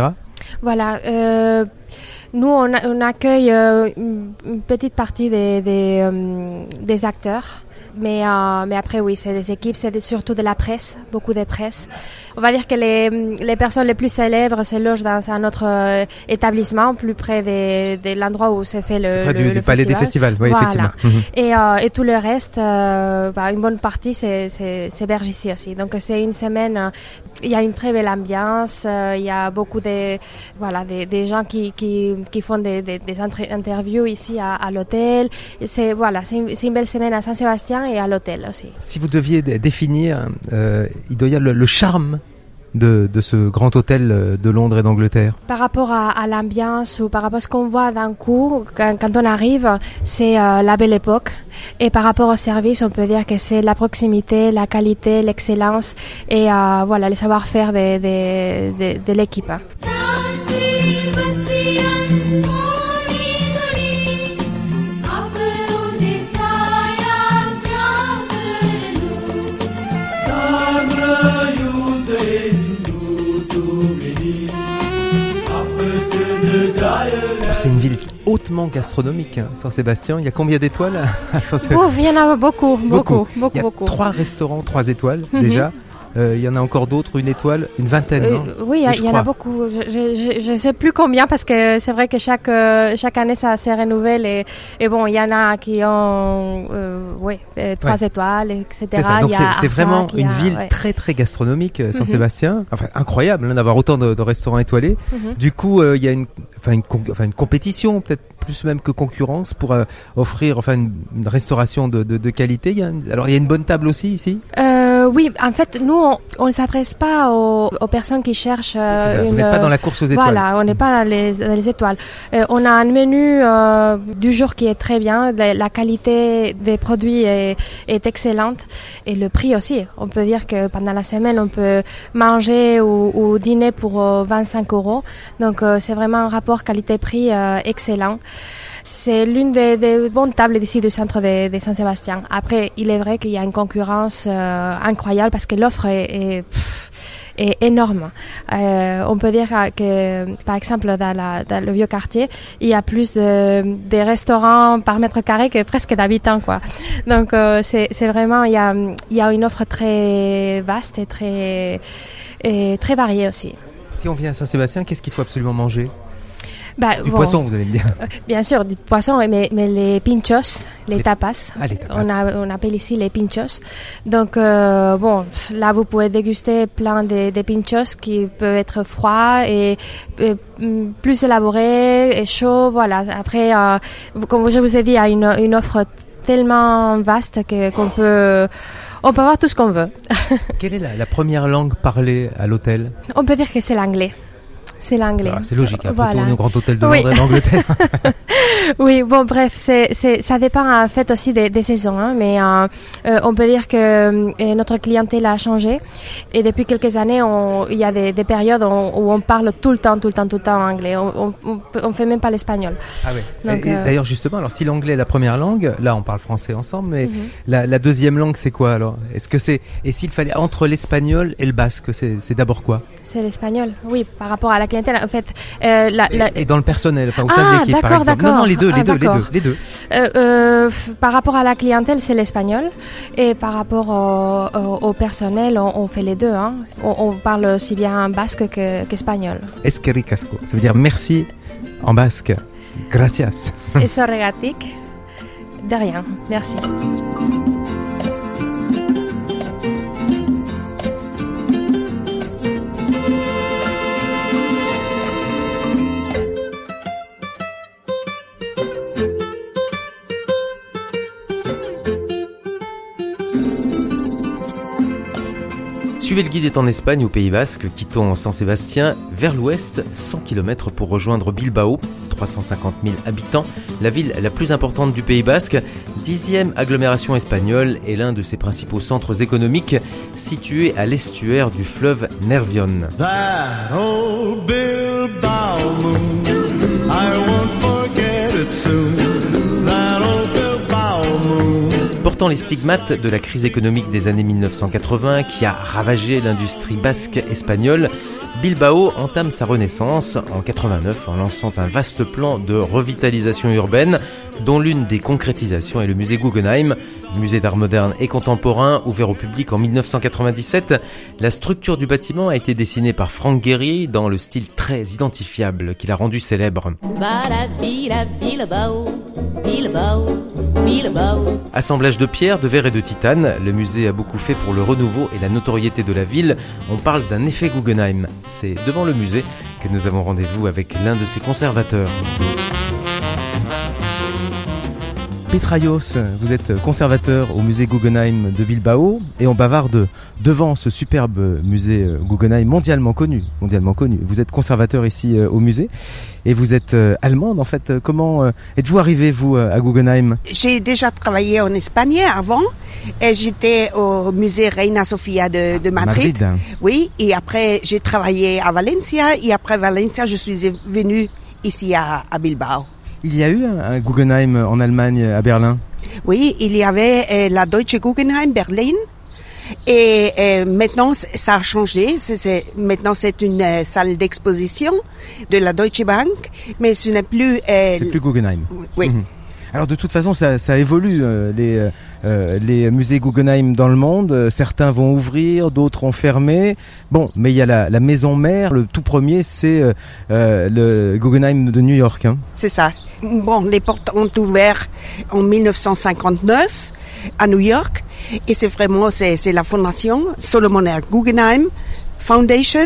Voilà. Euh, nous, on, a, on accueille euh, une, une petite partie des, des, euh, des acteurs. Mais, euh, mais après, oui, c'est des équipes, c'est des, surtout de la presse, beaucoup de presse. On va dire que les, les personnes les plus célèbres se logent dans un autre euh, établissement, plus près de, de l'endroit où se fait le, près le, du, le du palais des festivals, oui, voilà. effectivement. Mm-hmm. Et, euh, et tout le reste, euh, bah, une bonne partie, c'est, c'est, s'héberge ici aussi. Donc c'est une semaine, euh, il y a une très belle ambiance, euh, il y a beaucoup de, voilà, des, des gens qui, qui, qui font des, des, des entre- interviews ici à, à l'hôtel. C'est, voilà, c'est une, c'est une belle semaine à Saint-Sébastien et à l'hôtel aussi. Si vous deviez d- définir, euh, il doit y avoir le, le charme de, de ce grand hôtel de Londres et d'Angleterre. Par rapport à, à l'ambiance ou par rapport à ce qu'on voit d'un coup, quand, quand on arrive, c'est euh, la belle époque. Et par rapport au service, on peut dire que c'est la proximité, la qualité, l'excellence et euh, voilà, le savoir-faire de, de, de, de l'équipe. Alors, c'est une ville hautement gastronomique, hein, Saint-Sébastien. Il y a combien d'étoiles à Saint-Sébastien ? Ouf, il y en a beaucoup, beaucoup, beaucoup, Il y a beaucoup. trois restaurants, trois étoiles Mm-hmm. déjà. Euh, il y en a encore d'autres, une étoile, une vingtaine, euh, non ? Oui, il y, y en a beaucoup. Je ne sais plus combien parce que c'est vrai que chaque, euh, chaque année ça se renouvelle et, et bon, il y en a qui ont euh, oui, euh, trois ouais. étoiles, et cetera. C'est ça. Donc il y c'est, a c'est Arsac, vraiment il y a, une ville ouais. très très gastronomique, Saint-Sébastien. Mm-hmm. Enfin, incroyable hein, d'avoir autant de, de restaurants étoilés. Mm-hmm. Du coup, euh, il y a une, enfin, une, enfin, une compétition, peut-être plus même que concurrence, pour euh, offrir enfin, une, une restauration de, de, de qualité. Il y a une, alors il y a une bonne table aussi ici ? euh, Oui, en fait, nous, on ne s'adresse pas aux, aux personnes qui cherchent euh, une... Vous n'êtes pas dans la course aux étoiles. Voilà, on n'est pas dans les, dans les étoiles. Euh, on a un menu euh, du jour qui est très bien. La, la qualité des produits est, est excellente. Et le prix aussi. On peut dire que pendant la semaine, on peut manger ou, ou dîner pour euh, vingt-cinq euros. Donc, euh, c'est vraiment un rapport qualité-prix euh, excellent. C'est l'une des, des bonnes tables d'ici du centre de, de Saint-Sébastien. Après, il est vrai qu'il y a une concurrence euh, incroyable parce que l'offre est, est, pff, est énorme. Euh, on peut dire que, par exemple, dans, la, dans le vieux quartier, il y a plus de, de restaurants par mètre carré que presque d'habitants, quoi. Donc, euh, c'est, c'est vraiment, il y a, il y a une offre très vaste et très, et très variée aussi. Si on vient à Saint-Sébastien, qu'est-ce qu'il faut absolument manger ? Bah, du bon, poisson, vous allez me dire. Euh, bien sûr, du poisson, mais, mais les pinchos, les, les tapas. Ah, les tapas. On, a, on appelle ici les pinchos. Donc, euh, bon, là, vous pouvez déguster plein de, de pinchos qui peuvent être froids et, et plus élaborés et chauds. Voilà. Après, euh, comme je vous ai dit, il y a une, une offre tellement vaste que, qu'on peut... On peut avoir tout ce qu'on veut. Quelle est la, la première langue parlée à l'hôtel ? On peut dire que c'est l'anglais. C'est l'anglais. Ça, c'est logique, après voilà. tout, on est au Grand Hôtel de oui. Londres et d'Angleterre. Oui, bon, bref, c'est, c'est, ça dépend en fait aussi des, des saisons, hein, mais euh, euh, on peut dire que euh, notre clientèle a changé et depuis quelques années, on, il y a des, des périodes où on, où on parle tout le temps, tout le temps, tout le temps anglais. On, on, on fait même pas l'espagnol. Ah ouais. Donc, et, et euh... d'ailleurs, justement, alors si l'anglais est la première langue, là, on parle français ensemble, mais mm-hmm. la, la deuxième langue, c'est quoi alors ? Est-ce que c'est et s'il fallait entre l'espagnol et le basque, c'est, c'est d'abord quoi ? C'est l'espagnol, oui, par rapport à la clientèle. En fait, euh, la, la... Et, et dans le personnel, enfin au sein ah, de l'équipe, par exemple. D'accord. Non, non, les deux, les ah, deux, les deux, les deux. Euh, euh, par rapport à la clientèle, c'est l'espagnol, et par rapport au, au, au personnel, on, on fait les deux. Hein. On, on parle aussi bien basque que, qu'espagnol. Eskerrik asko, ça veut dire merci en basque. Gracias. Et regatik, de rien. Merci. Suivez le guide est en Espagne, au Pays Basque, quittons Saint-Sébastien vers l'ouest, cent kilomètres pour rejoindre Bilbao, trois cent cinquante mille habitants, la ville la plus importante du Pays Basque, dixième agglomération espagnole et l'un de ses principaux centres économiques, situé à l'estuaire du fleuve Nervión. That old Bilbao moon, I won't forget it soon. That old Bilbao moon. Portant Nonobstant les stigmates de la crise économique des années mille neuf cent quatre-vingts qui a ravagé l'industrie basque espagnole, Bilbao entame sa renaissance en quatre-vingt-neuf en lançant un vaste plan de revitalisation urbaine dont l'une des concrétisations est le musée Guggenheim, musée d'art moderne et contemporain ouvert au public en mille neuf cent quatre-vingt-dix-sept. La structure du bâtiment a été dessinée par Frank Gehry dans le style très identifiable qui l'a rendu célèbre. Assemblage de pierres, de verre et de titane, le musée a beaucoup fait pour le renouveau et la notoriété de la ville. On parle d'un effet Guggenheim. C'est devant le musée que nous avons rendez-vous avec l'un de ses conservateurs. Petraios, vous êtes conservateur au musée Guggenheim de Bilbao et on bavarde devant ce superbe musée Guggenheim mondialement connu. Mondialement connu. Vous êtes conservateur ici au musée et vous êtes allemande en fait. Comment êtes-vous arrivée vous à Guggenheim? J'ai déjà travaillé en Espagne avant et j'étais au musée Reina Sofia de, de Madrid. Madrid. Oui, et après j'ai travaillé à Valencia et après Valencia je suis venue ici à, à Bilbao. Il y a eu un, un Guggenheim en Allemagne, à Berlin? Oui, il y avait euh, la Deutsche Guggenheim Berlin. Et euh, maintenant, ça a changé. C'est, c'est, maintenant, c'est une euh, salle d'exposition de la Deutsche Bank, mais ce n'est plus... Euh, c'est plus Guggenheim. Oui. Mmh. Alors de toute façon, ça, ça évolue, euh, les, euh, les musées Guggenheim dans le monde. Certains vont ouvrir, d'autres ont fermé. Bon, mais il y a la, la maison mère. Le tout premier, c'est euh, le Guggenheim de New York. Hein. C'est ça. Bon, les portes ont ouvert en mille neuf cent cinquante-neuf à New York. Et c'est vraiment, c'est, c'est la fondation Solomon R. Guggenheim Foundation.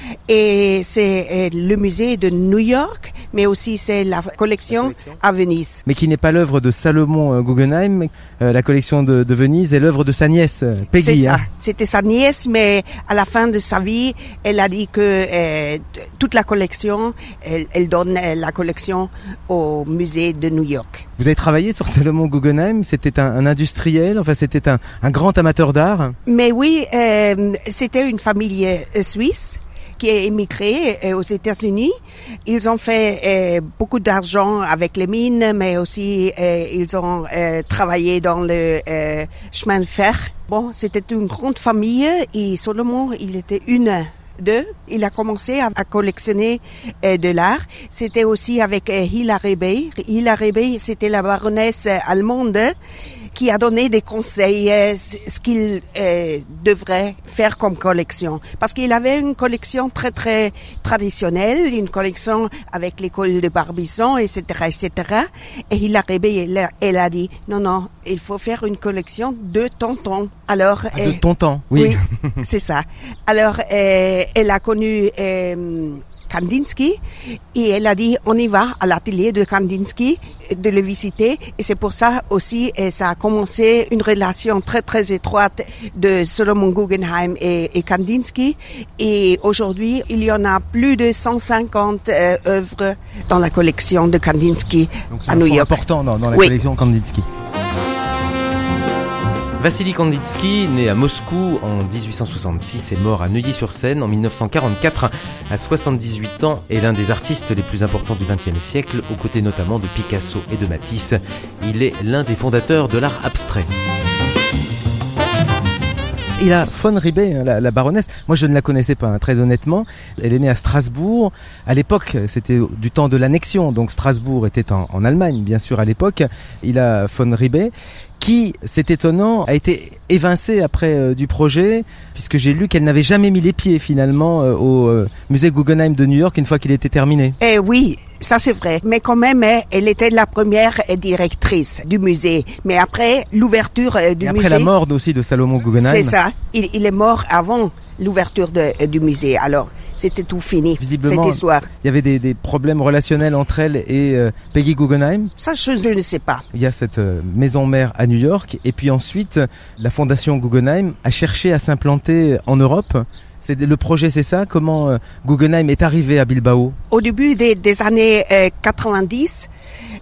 Et c'est le musée de New York, mais aussi c'est la collection à Venise. Mais qui n'est pas l'œuvre de Salomon Guggenheim, euh, la collection de, de Venise est l'œuvre de sa nièce, Peggy. C'est ça, hein. C'était sa nièce, mais à la fin de sa vie, elle a dit que euh, toute la collection, elle, elle donne la collection au musée de New York. Vous avez travaillé sur Salomon Guggenheim, c'était un, un industriel, enfin c'était un, un grand amateur d'art. Mais oui, euh, c'était une famille euh, suisse qui est émigré euh, aux États-Unis. Ils ont fait euh, beaucoup d'argent avec les mines, mais aussi euh, ils ont euh, travaillé dans le euh, chemin de fer. Bon, c'était une grande famille et Solomon, il était une d'eux. Il a commencé à, à collectionner euh, de l'art. C'était aussi avec euh, Hilla Rebay. Hilla Rebay, c'était la baronesse allemande qui a donné des conseils, euh, ce qu'il euh, devrait faire comme collection. Parce qu'il avait une collection très, très traditionnelle, une collection avec l'école de Barbizon, et cetera, et cetera. Et il a rêvé, elle, elle a dit, non, non, il faut faire une collection de tontons. Alors, ah, de euh, tontons, oui. Oui, c'est ça. Alors, euh, elle a connu euh, Kandinsky et elle a dit, on y va à l'atelier de Kandinsky, de le visiter. Et c'est pour ça aussi, et ça a commencé une relation très très étroite de Solomon Guggenheim et, et Kandinsky. Et aujourd'hui, il y en a plus de cent cinquante euh, œuvres dans la collection de Kandinsky à New York. C'est important dans, dans la oui. collection Kandinsky. Vassili Kandinsky, né à Moscou en dix-huit cent soixante-six et mort à Neuilly-sur-Seine en mille neuf cent quarante-quatre à soixante-dix-huit ans, est l'un des artistes les plus importants du vingtième siècle, aux côtés notamment de Picasso et de Matisse. Il est l'un des fondateurs de l'art abstrait. Et la von Ribé, la, la baronesse, moi je ne la connaissais pas, hein, très honnêtement. Elle est née à Strasbourg. À l'époque, c'était du temps de l'annexion, donc Strasbourg était en, en Allemagne, bien sûr, à l'époque. Il a von Ribé, qui, c'est étonnant, a été évincée après euh, du projet, puisque j'ai lu qu'elle n'avait jamais mis les pieds finalement euh, au euh, musée Guggenheim de New York une fois qu'il était terminé. Eh oui, ça c'est vrai. Mais quand même, elle était la première directrice du musée. Mais après l'ouverture du Et après musée... la mort aussi de Salomon Guggenheim. C'est ça. Il, il est mort avant l'ouverture de, du musée. Alors, c'était tout fini, visiblement, cette histoire. Il y avait des, des problèmes relationnels entre elle et euh, Peggy Guggenheim. Ça, je, je ne sais pas. Il y a cette euh, maison mère à New York. Et puis ensuite, la fondation Guggenheim a cherché à s'implanter en Europe. C'est, le projet, c'est ça? Comment euh, Guggenheim est arrivé à Bilbao? Au début des, des années euh, quatre-vingt-dix,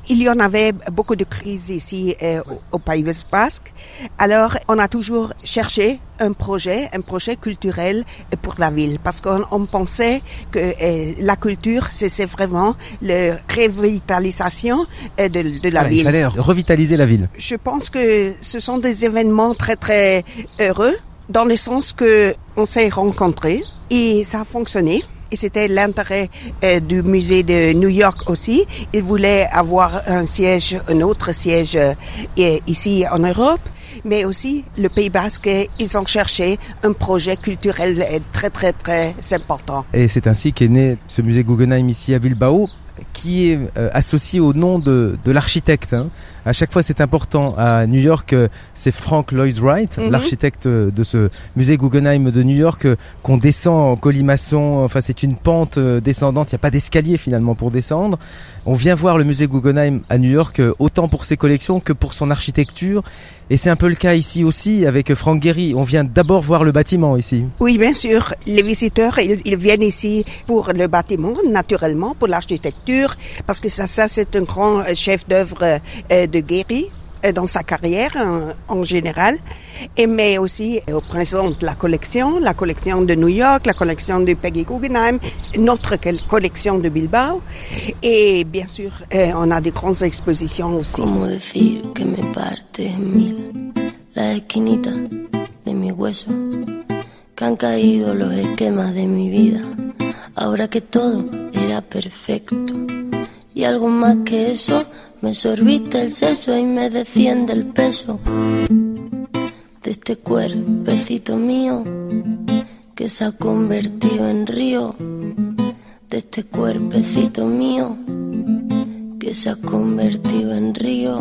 il y en avait beaucoup de crises ici euh, au, au Pays Basque. Alors, on a toujours cherché un projet, un projet culturel pour la ville, parce qu'on on pensait que euh, la culture, c'est, c'est vraiment la revitalisation euh, de, de la voilà, ville. Il fallait revitaliser la ville. Je pense que ce sont des événements très très heureux, dans le sens que on s'est rencontrés et ça a fonctionné. Et c'était l'intérêt euh, du musée de New York aussi. Ils voulaient avoir un siège, un autre siège euh, ici en Europe, mais aussi le Pays Basque. Ils ont cherché un projet culturel très très très important. Et c'est ainsi qu'est né ce musée Guggenheim ici à Bilbao, qui est euh, associé au nom de, de l'architecte. Hein. À chaque fois, c'est important. À New York, euh, c'est Frank Lloyd Wright, mm-hmm. l'architecte de ce musée Guggenheim de New York, euh, qu'on descend en colimaçon. Enfin, c'est une pente euh, descendante. Il n'y a pas d'escalier finalement pour descendre. On vient voir le musée Guggenheim à New York euh, autant pour ses collections que pour son architecture. Et c'est un peu le cas ici aussi avec Frank Gehry. On vient d'abord voir le bâtiment ici. Oui, bien sûr. Les visiteurs, ils, ils viennent ici pour le bâtiment, naturellement, pour l'architecture, parce que ça, ça c'est un grand chef d'œuvre euh, de Gehry euh, dans sa carrière en, en général. Et mais aussi euh, présente la collection, la collection de New York, la collection de Peggy Guggenheim, notre collection de Bilbao. Et bien sûr, euh, on a des grandes expositions aussi. Comment decir que me parte en mil la esquinita de mi hueso, que han caído los esquemas de mi vida, ahora que todo era perfecto. Y algo más que eso, me sorbiste el seso y me desciende el peso de este cuerpecito mío que se ha convertido en río, de este cuerpecito mío que se ha convertido en río.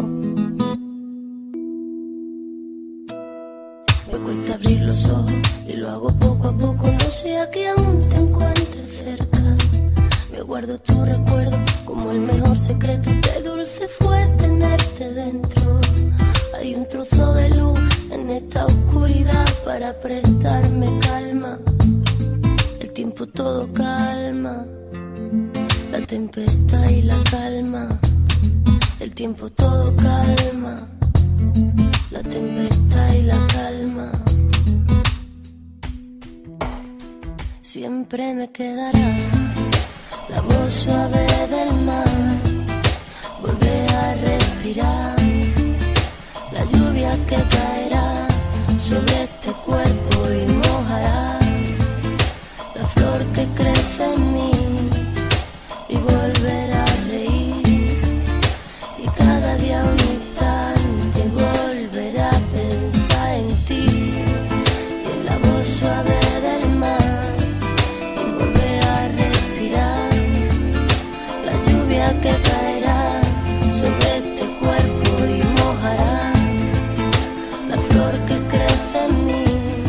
Me cuesta abrir los ojos y lo hago poco a poco, no sea que aún te encuentres cerca. Me guardo tu recuerdo como el mejor secreto, qué dulce fue tenerte dentro. Hay un trozo de luz en esta oscuridad para prestarme calma. El tiempo todo calma, la tempestad y la calma. El tiempo todo calma, la tempestad y la calma. Siempre me quedará la voz suave del mar, volver a respirar, la lluvia que caerá sobre este cuerpo y mojará la flor que crece en mí y volver a reír, y cada día un instante volver a pensar en ti, y en la voz suave del mar, y volver a respirar la lluvia que caerá sobre este cuerpo y mojará la flor que crece en mí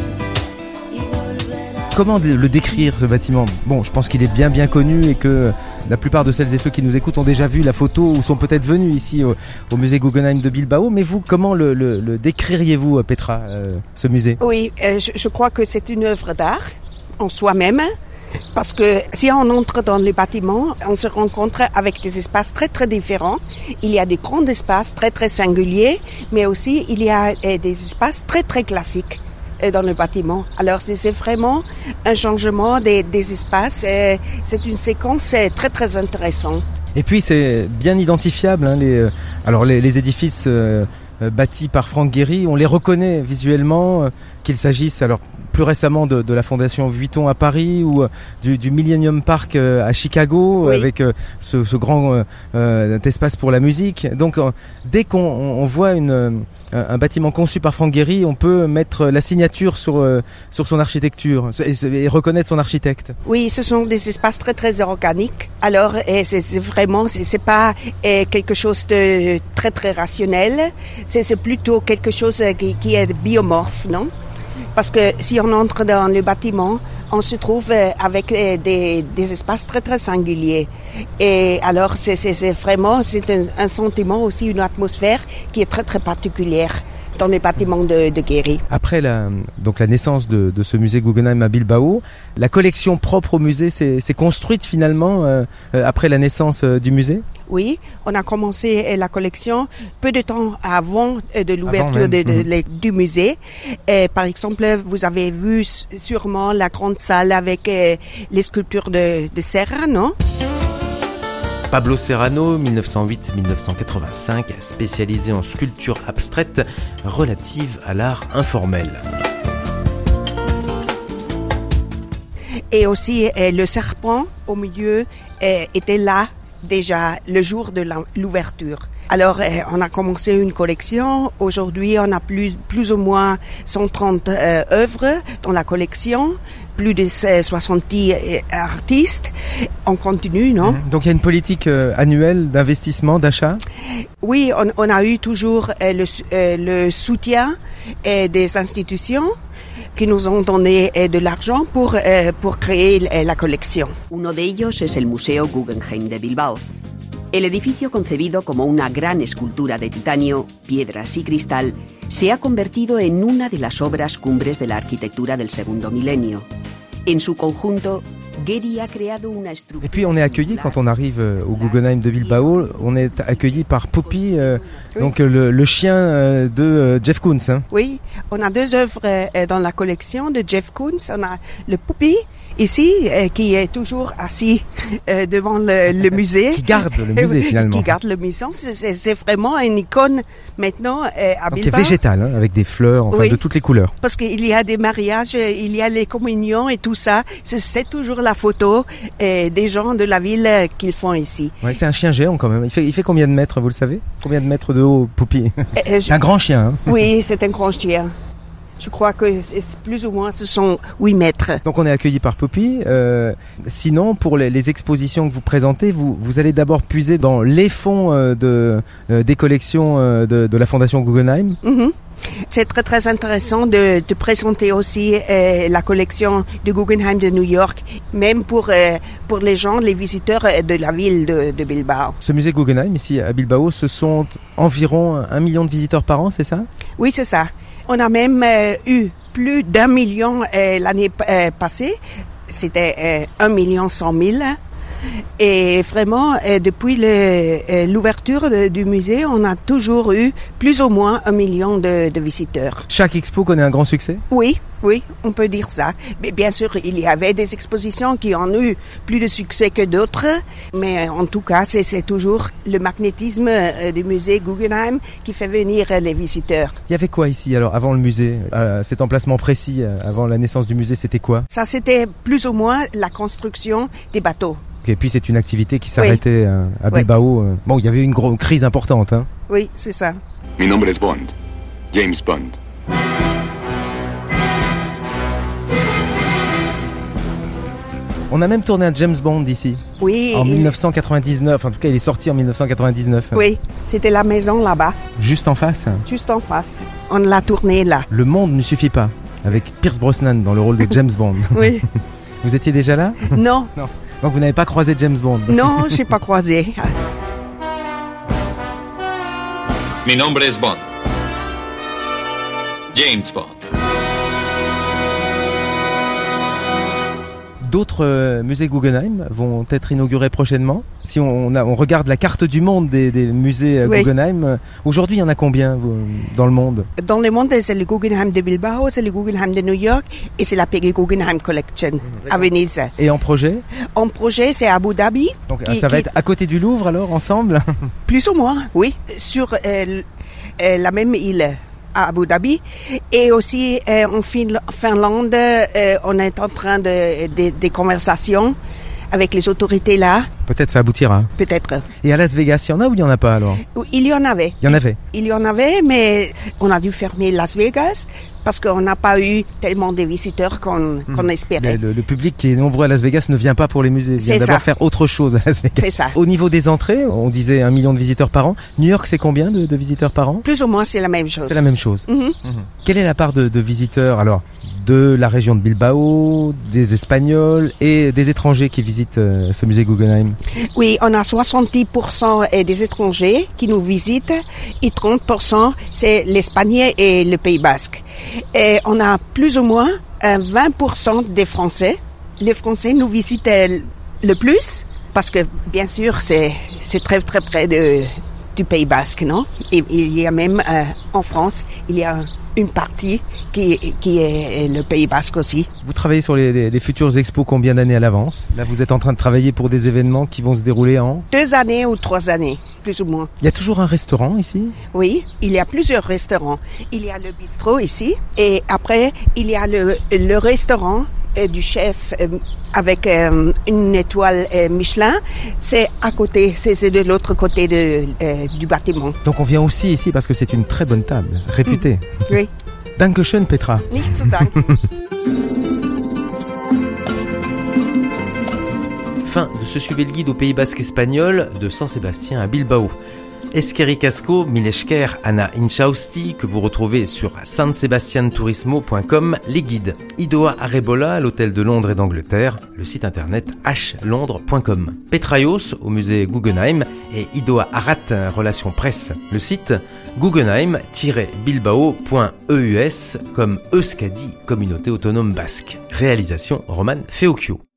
y volverá. Comment le décrire, ce bâtiment ? Bon, je pense qu'il est bien bien connu et que la plupart de celles et ceux qui nous écoutent ont déjà vu la photo ou sont peut-être venus ici au, au musée Guggenheim de Bilbao. Mais vous, comment le, le, le décririez-vous, Petra, euh, ce musée ? Oui, euh, je, je crois que c'est une œuvre d'art en soi-même. Parce que si on entre dans les bâtiments, on se rencontre avec des espaces très très différents. Il y a des grands espaces très très singuliers, mais aussi il y a euh, des espaces très très classiques euh, dans le bâtiment. Alors c'est, c'est vraiment un changement des, des espaces. Euh, c'est une séquence euh, très très intéressante. Et puis c'est bien identifiable. Hein, les, alors les, les édifices euh, bâtis par Frank Gehry, on les reconnaît visuellement, euh, qu'il s'agisse alors plus récemment de, de la Fondation Vuitton à Paris ou euh, du, du Millennium Park euh, à Chicago, oui. avec euh, ce, ce grand euh, euh, espace pour la musique. Donc euh, dès qu'on on voit une, euh, un bâtiment conçu par Frank Gehry, on peut mettre la signature sur, euh, sur son architecture et, et reconnaître son architecte. Oui, ce sont des espaces très très organiques. Alors et c'est, c'est vraiment, c'est, c'est pas et, quelque chose de très très rationnel, c'est, c'est plutôt quelque chose qui, qui est biomorphe, non ? Parce que si on entre dans le bâtiment, on se trouve avec des, des espaces très très singuliers. Et alors c'est, c'est, c'est vraiment c'est un, un sentiment aussi, une atmosphère qui est très très particulière. dans les bâtiments de, de Geri. Après la, donc la naissance de, de ce musée Guggenheim à Bilbao, la collection propre au musée s'est, s'est construite finalement euh, après la naissance euh, du musée? Oui, on a commencé la collection peu de temps avant de l'ouverture de, de, de, du musée. Et par exemple, vous avez vu sûrement la grande salle avec euh, les sculptures de, de Serra, non? Pablo Serrano, mille neuf cent huit à mille neuf cent quatre-vingt-cinq, spécialisé en sculpture abstraite relative à l'art informel. Et aussi, euh, le serpent au milieu euh, était là déjà le jour de la, l'ouverture. Alors, euh, on a commencé une collection. Aujourd'hui, on a plus, plus ou moins cent trente euh, œuvres dans la collection, plus de soixante-dix euh, artistes. On continue, non? Mmh. Donc, il y a une politique euh, annuelle d'investissement, d'achat? Oui, on, on a eu toujours euh, le, euh, le soutien euh, des institutions qui nous ont donné eh, de l'argent pour, eh, pour créer eh, la colección. Uno de ellos es el Museo Guggenheim de Bilbao. El edificio, concebido como una gran escultura de titanio, piedras y cristal, se ha convertido en una de las obras cumbres de la arquitectura del segundo milenio. En su conjunto, Geri a creado una estructura. Et puis on est accueilli quand on arrive au Guggenheim de Bilbao, on est accueilli par Poppy, euh, oui. donc le, le chien euh, de euh, Jeff Koons. Hein. Oui, on a deux œuvres euh, dans la collection de Jeff Koons. On a le Poppy ici euh, qui est toujours assis euh, devant le, le musée. Qui garde le musée finalement. Qui garde le musée. C'est, c'est vraiment une icône maintenant euh, à donc Bilbao. Qui est végétale, hein, avec des fleurs, enfin oui. de toutes les couleurs. Parce qu'il y a des mariages, il y a les communions et tout ça. C'est, c'est toujours la photo euh, des gens de la ville euh, qu'ils font ici. Ouais, c'est un chien géant quand même. Il fait, il fait combien de mètres, vous le savez? Combien de mètres de haut, Poppy? euh, C'est je... un grand chien. Hein. Oui, c'est un grand chien. Je crois que c'est plus ou moins ce sont huit mètres. Donc on est accueilli par Poppy. Euh, sinon, pour les, les expositions que vous présentez, vous, vous allez d'abord puiser dans les fonds euh, de, euh, des collections euh, de, de la Fondation Guggenheim. Mm-hmm. C'est très très intéressant de, de présenter aussi euh, la collection du Guggenheim de New York, même pour, euh, pour les gens, les visiteurs de la ville de, de Bilbao. Ce musée Guggenheim ici à Bilbao, ce sont environ un million de visiteurs par an, c'est ça? Oui, c'est ça. On a même euh, eu plus d'un million euh, l'année euh, passée. C'était euh, un million cent mille. Et vraiment, euh, depuis le, euh, l'ouverture de, du musée, on a toujours eu plus ou moins un million de, de visiteurs. Chaque expo connaît un grand succès? Oui, oui, on peut dire ça. Mais bien sûr, il y avait des expositions qui ont eu plus de succès que d'autres. Mais en tout cas, c'est, c'est toujours le magnétisme euh, du musée Guggenheim qui fait venir euh, les visiteurs. Il y avait quoi ici alors, avant le musée? euh, Cet emplacement précis, euh, avant la naissance du musée, c'était quoi? Ça, c'était plus ou moins la construction des bateaux. Et puis c'est une activité qui s'arrêtait oui. à, à Bilbao. Oui. Bon, il y avait une grosse crise importante. Hein. Oui, c'est ça. Mi nombre es Bond, James Bond. On a même tourné un James Bond ici. Oui. En dix-neuf cent quatre-vingt-dix-neuf. En tout cas, il est sorti en dix-neuf cent quatre-vingt-dix-neuf. Oui, c'était la maison là-bas. Juste en face. Juste en face. On l'a tourné là. Le monde ne suffit pas. Avec Pierce Brosnan dans le rôle de James Bond. Oui. Vous étiez déjà là? Non. Non. Donc vous n'avez pas croisé James Bond? Non, je n'ai pas croisé. Mi nombre es Bond. James Bond. D'autres euh, musées Guggenheim vont être inaugurés prochainement. Si on, on, a, on regarde la carte du monde des, des musées euh, oui. Guggenheim, euh, aujourd'hui il y en a combien vous, dans le monde? Dans le monde, c'est le Guggenheim de Bilbao, c'est le Guggenheim de New York et c'est la Peggy Guggenheim Collection mmh, à Venise. Et en projet? En projet, c'est à Abu Dhabi. Donc qui, ça va qui... être à côté du Louvre alors, ensemble? Plus ou moins, oui. Sur euh, euh, la même île. À Abu Dhabi et aussi euh, en fin- Finlande, euh, on est en train de, de, de conversations avec les autorités là. Peut-être ça aboutira. Peut-être. Et à Las Vegas, il y en a ou il n'y en a pas alors? Il y en avait. Il y en avait. Il, il y en avait, mais on a dû fermer Las Vegas parce qu'on n'a pas eu tellement de visiteurs qu'on, mmh. qu'on espérait. Le, le public qui est nombreux à Las Vegas ne vient pas pour les musées, il vient c'est d'abord ça. faire autre chose à Las Vegas. C'est ça. Au niveau des entrées, on disait un million de visiteurs par an. New York, c'est combien de, de visiteurs par an? Plus ou moins, c'est la même chose. C'est la même chose. Mmh. Mmh. Quelle est la part de, de visiteurs alors de la région de Bilbao, des Espagnols et des étrangers qui visitent euh, ce musée Guggenheim. Oui, on a soixante-dix pour cent des étrangers qui nous visitent et trente pour cent c'est l'Espagne et le Pays Basque. Et on a plus ou moins euh, vingt pour cent des Français. Les Français nous visitent euh, le plus parce que bien sûr c'est c'est très très près de du Pays Basque, non? Et il y a même euh, en France, il y a une partie qui, qui est le Pays Basque aussi. Vous travaillez sur les, les, les futures expos combien d'années à l'avance? Là, vous êtes en train de travailler pour des événements qui vont se dérouler en... Deux années ou trois années, plus ou moins. Il y a toujours un restaurant ici? Oui, il y a plusieurs restaurants. Il y a le bistrot ici et après, il y a le, le restaurant du chef euh, avec euh, une étoile euh, Michelin, c'est à côté, c'est, c'est de l'autre côté de, euh, du bâtiment. Donc on vient aussi ici parce que c'est une très bonne table, réputée. Mmh. Oui. Dankeschön, Petra. Nicht zu danken. Fin de ce Suivez le guide au Pays Basque espagnol de San Sébastien à Bilbao. Eskerrik asko, mil esker, Anna Inchausti, que vous retrouvez sur san sebastian turismo point com, les guides. Idoa Arebola à l'hôtel de Londres et d'Angleterre, le site internet h londres point com. Petraios au musée Guggenheim et Idoa Arat, relations presse, le site guggenheim tiret bilbao point e u s comme Euskadi, communauté autonome basque. Réalisation Roman Feocchio.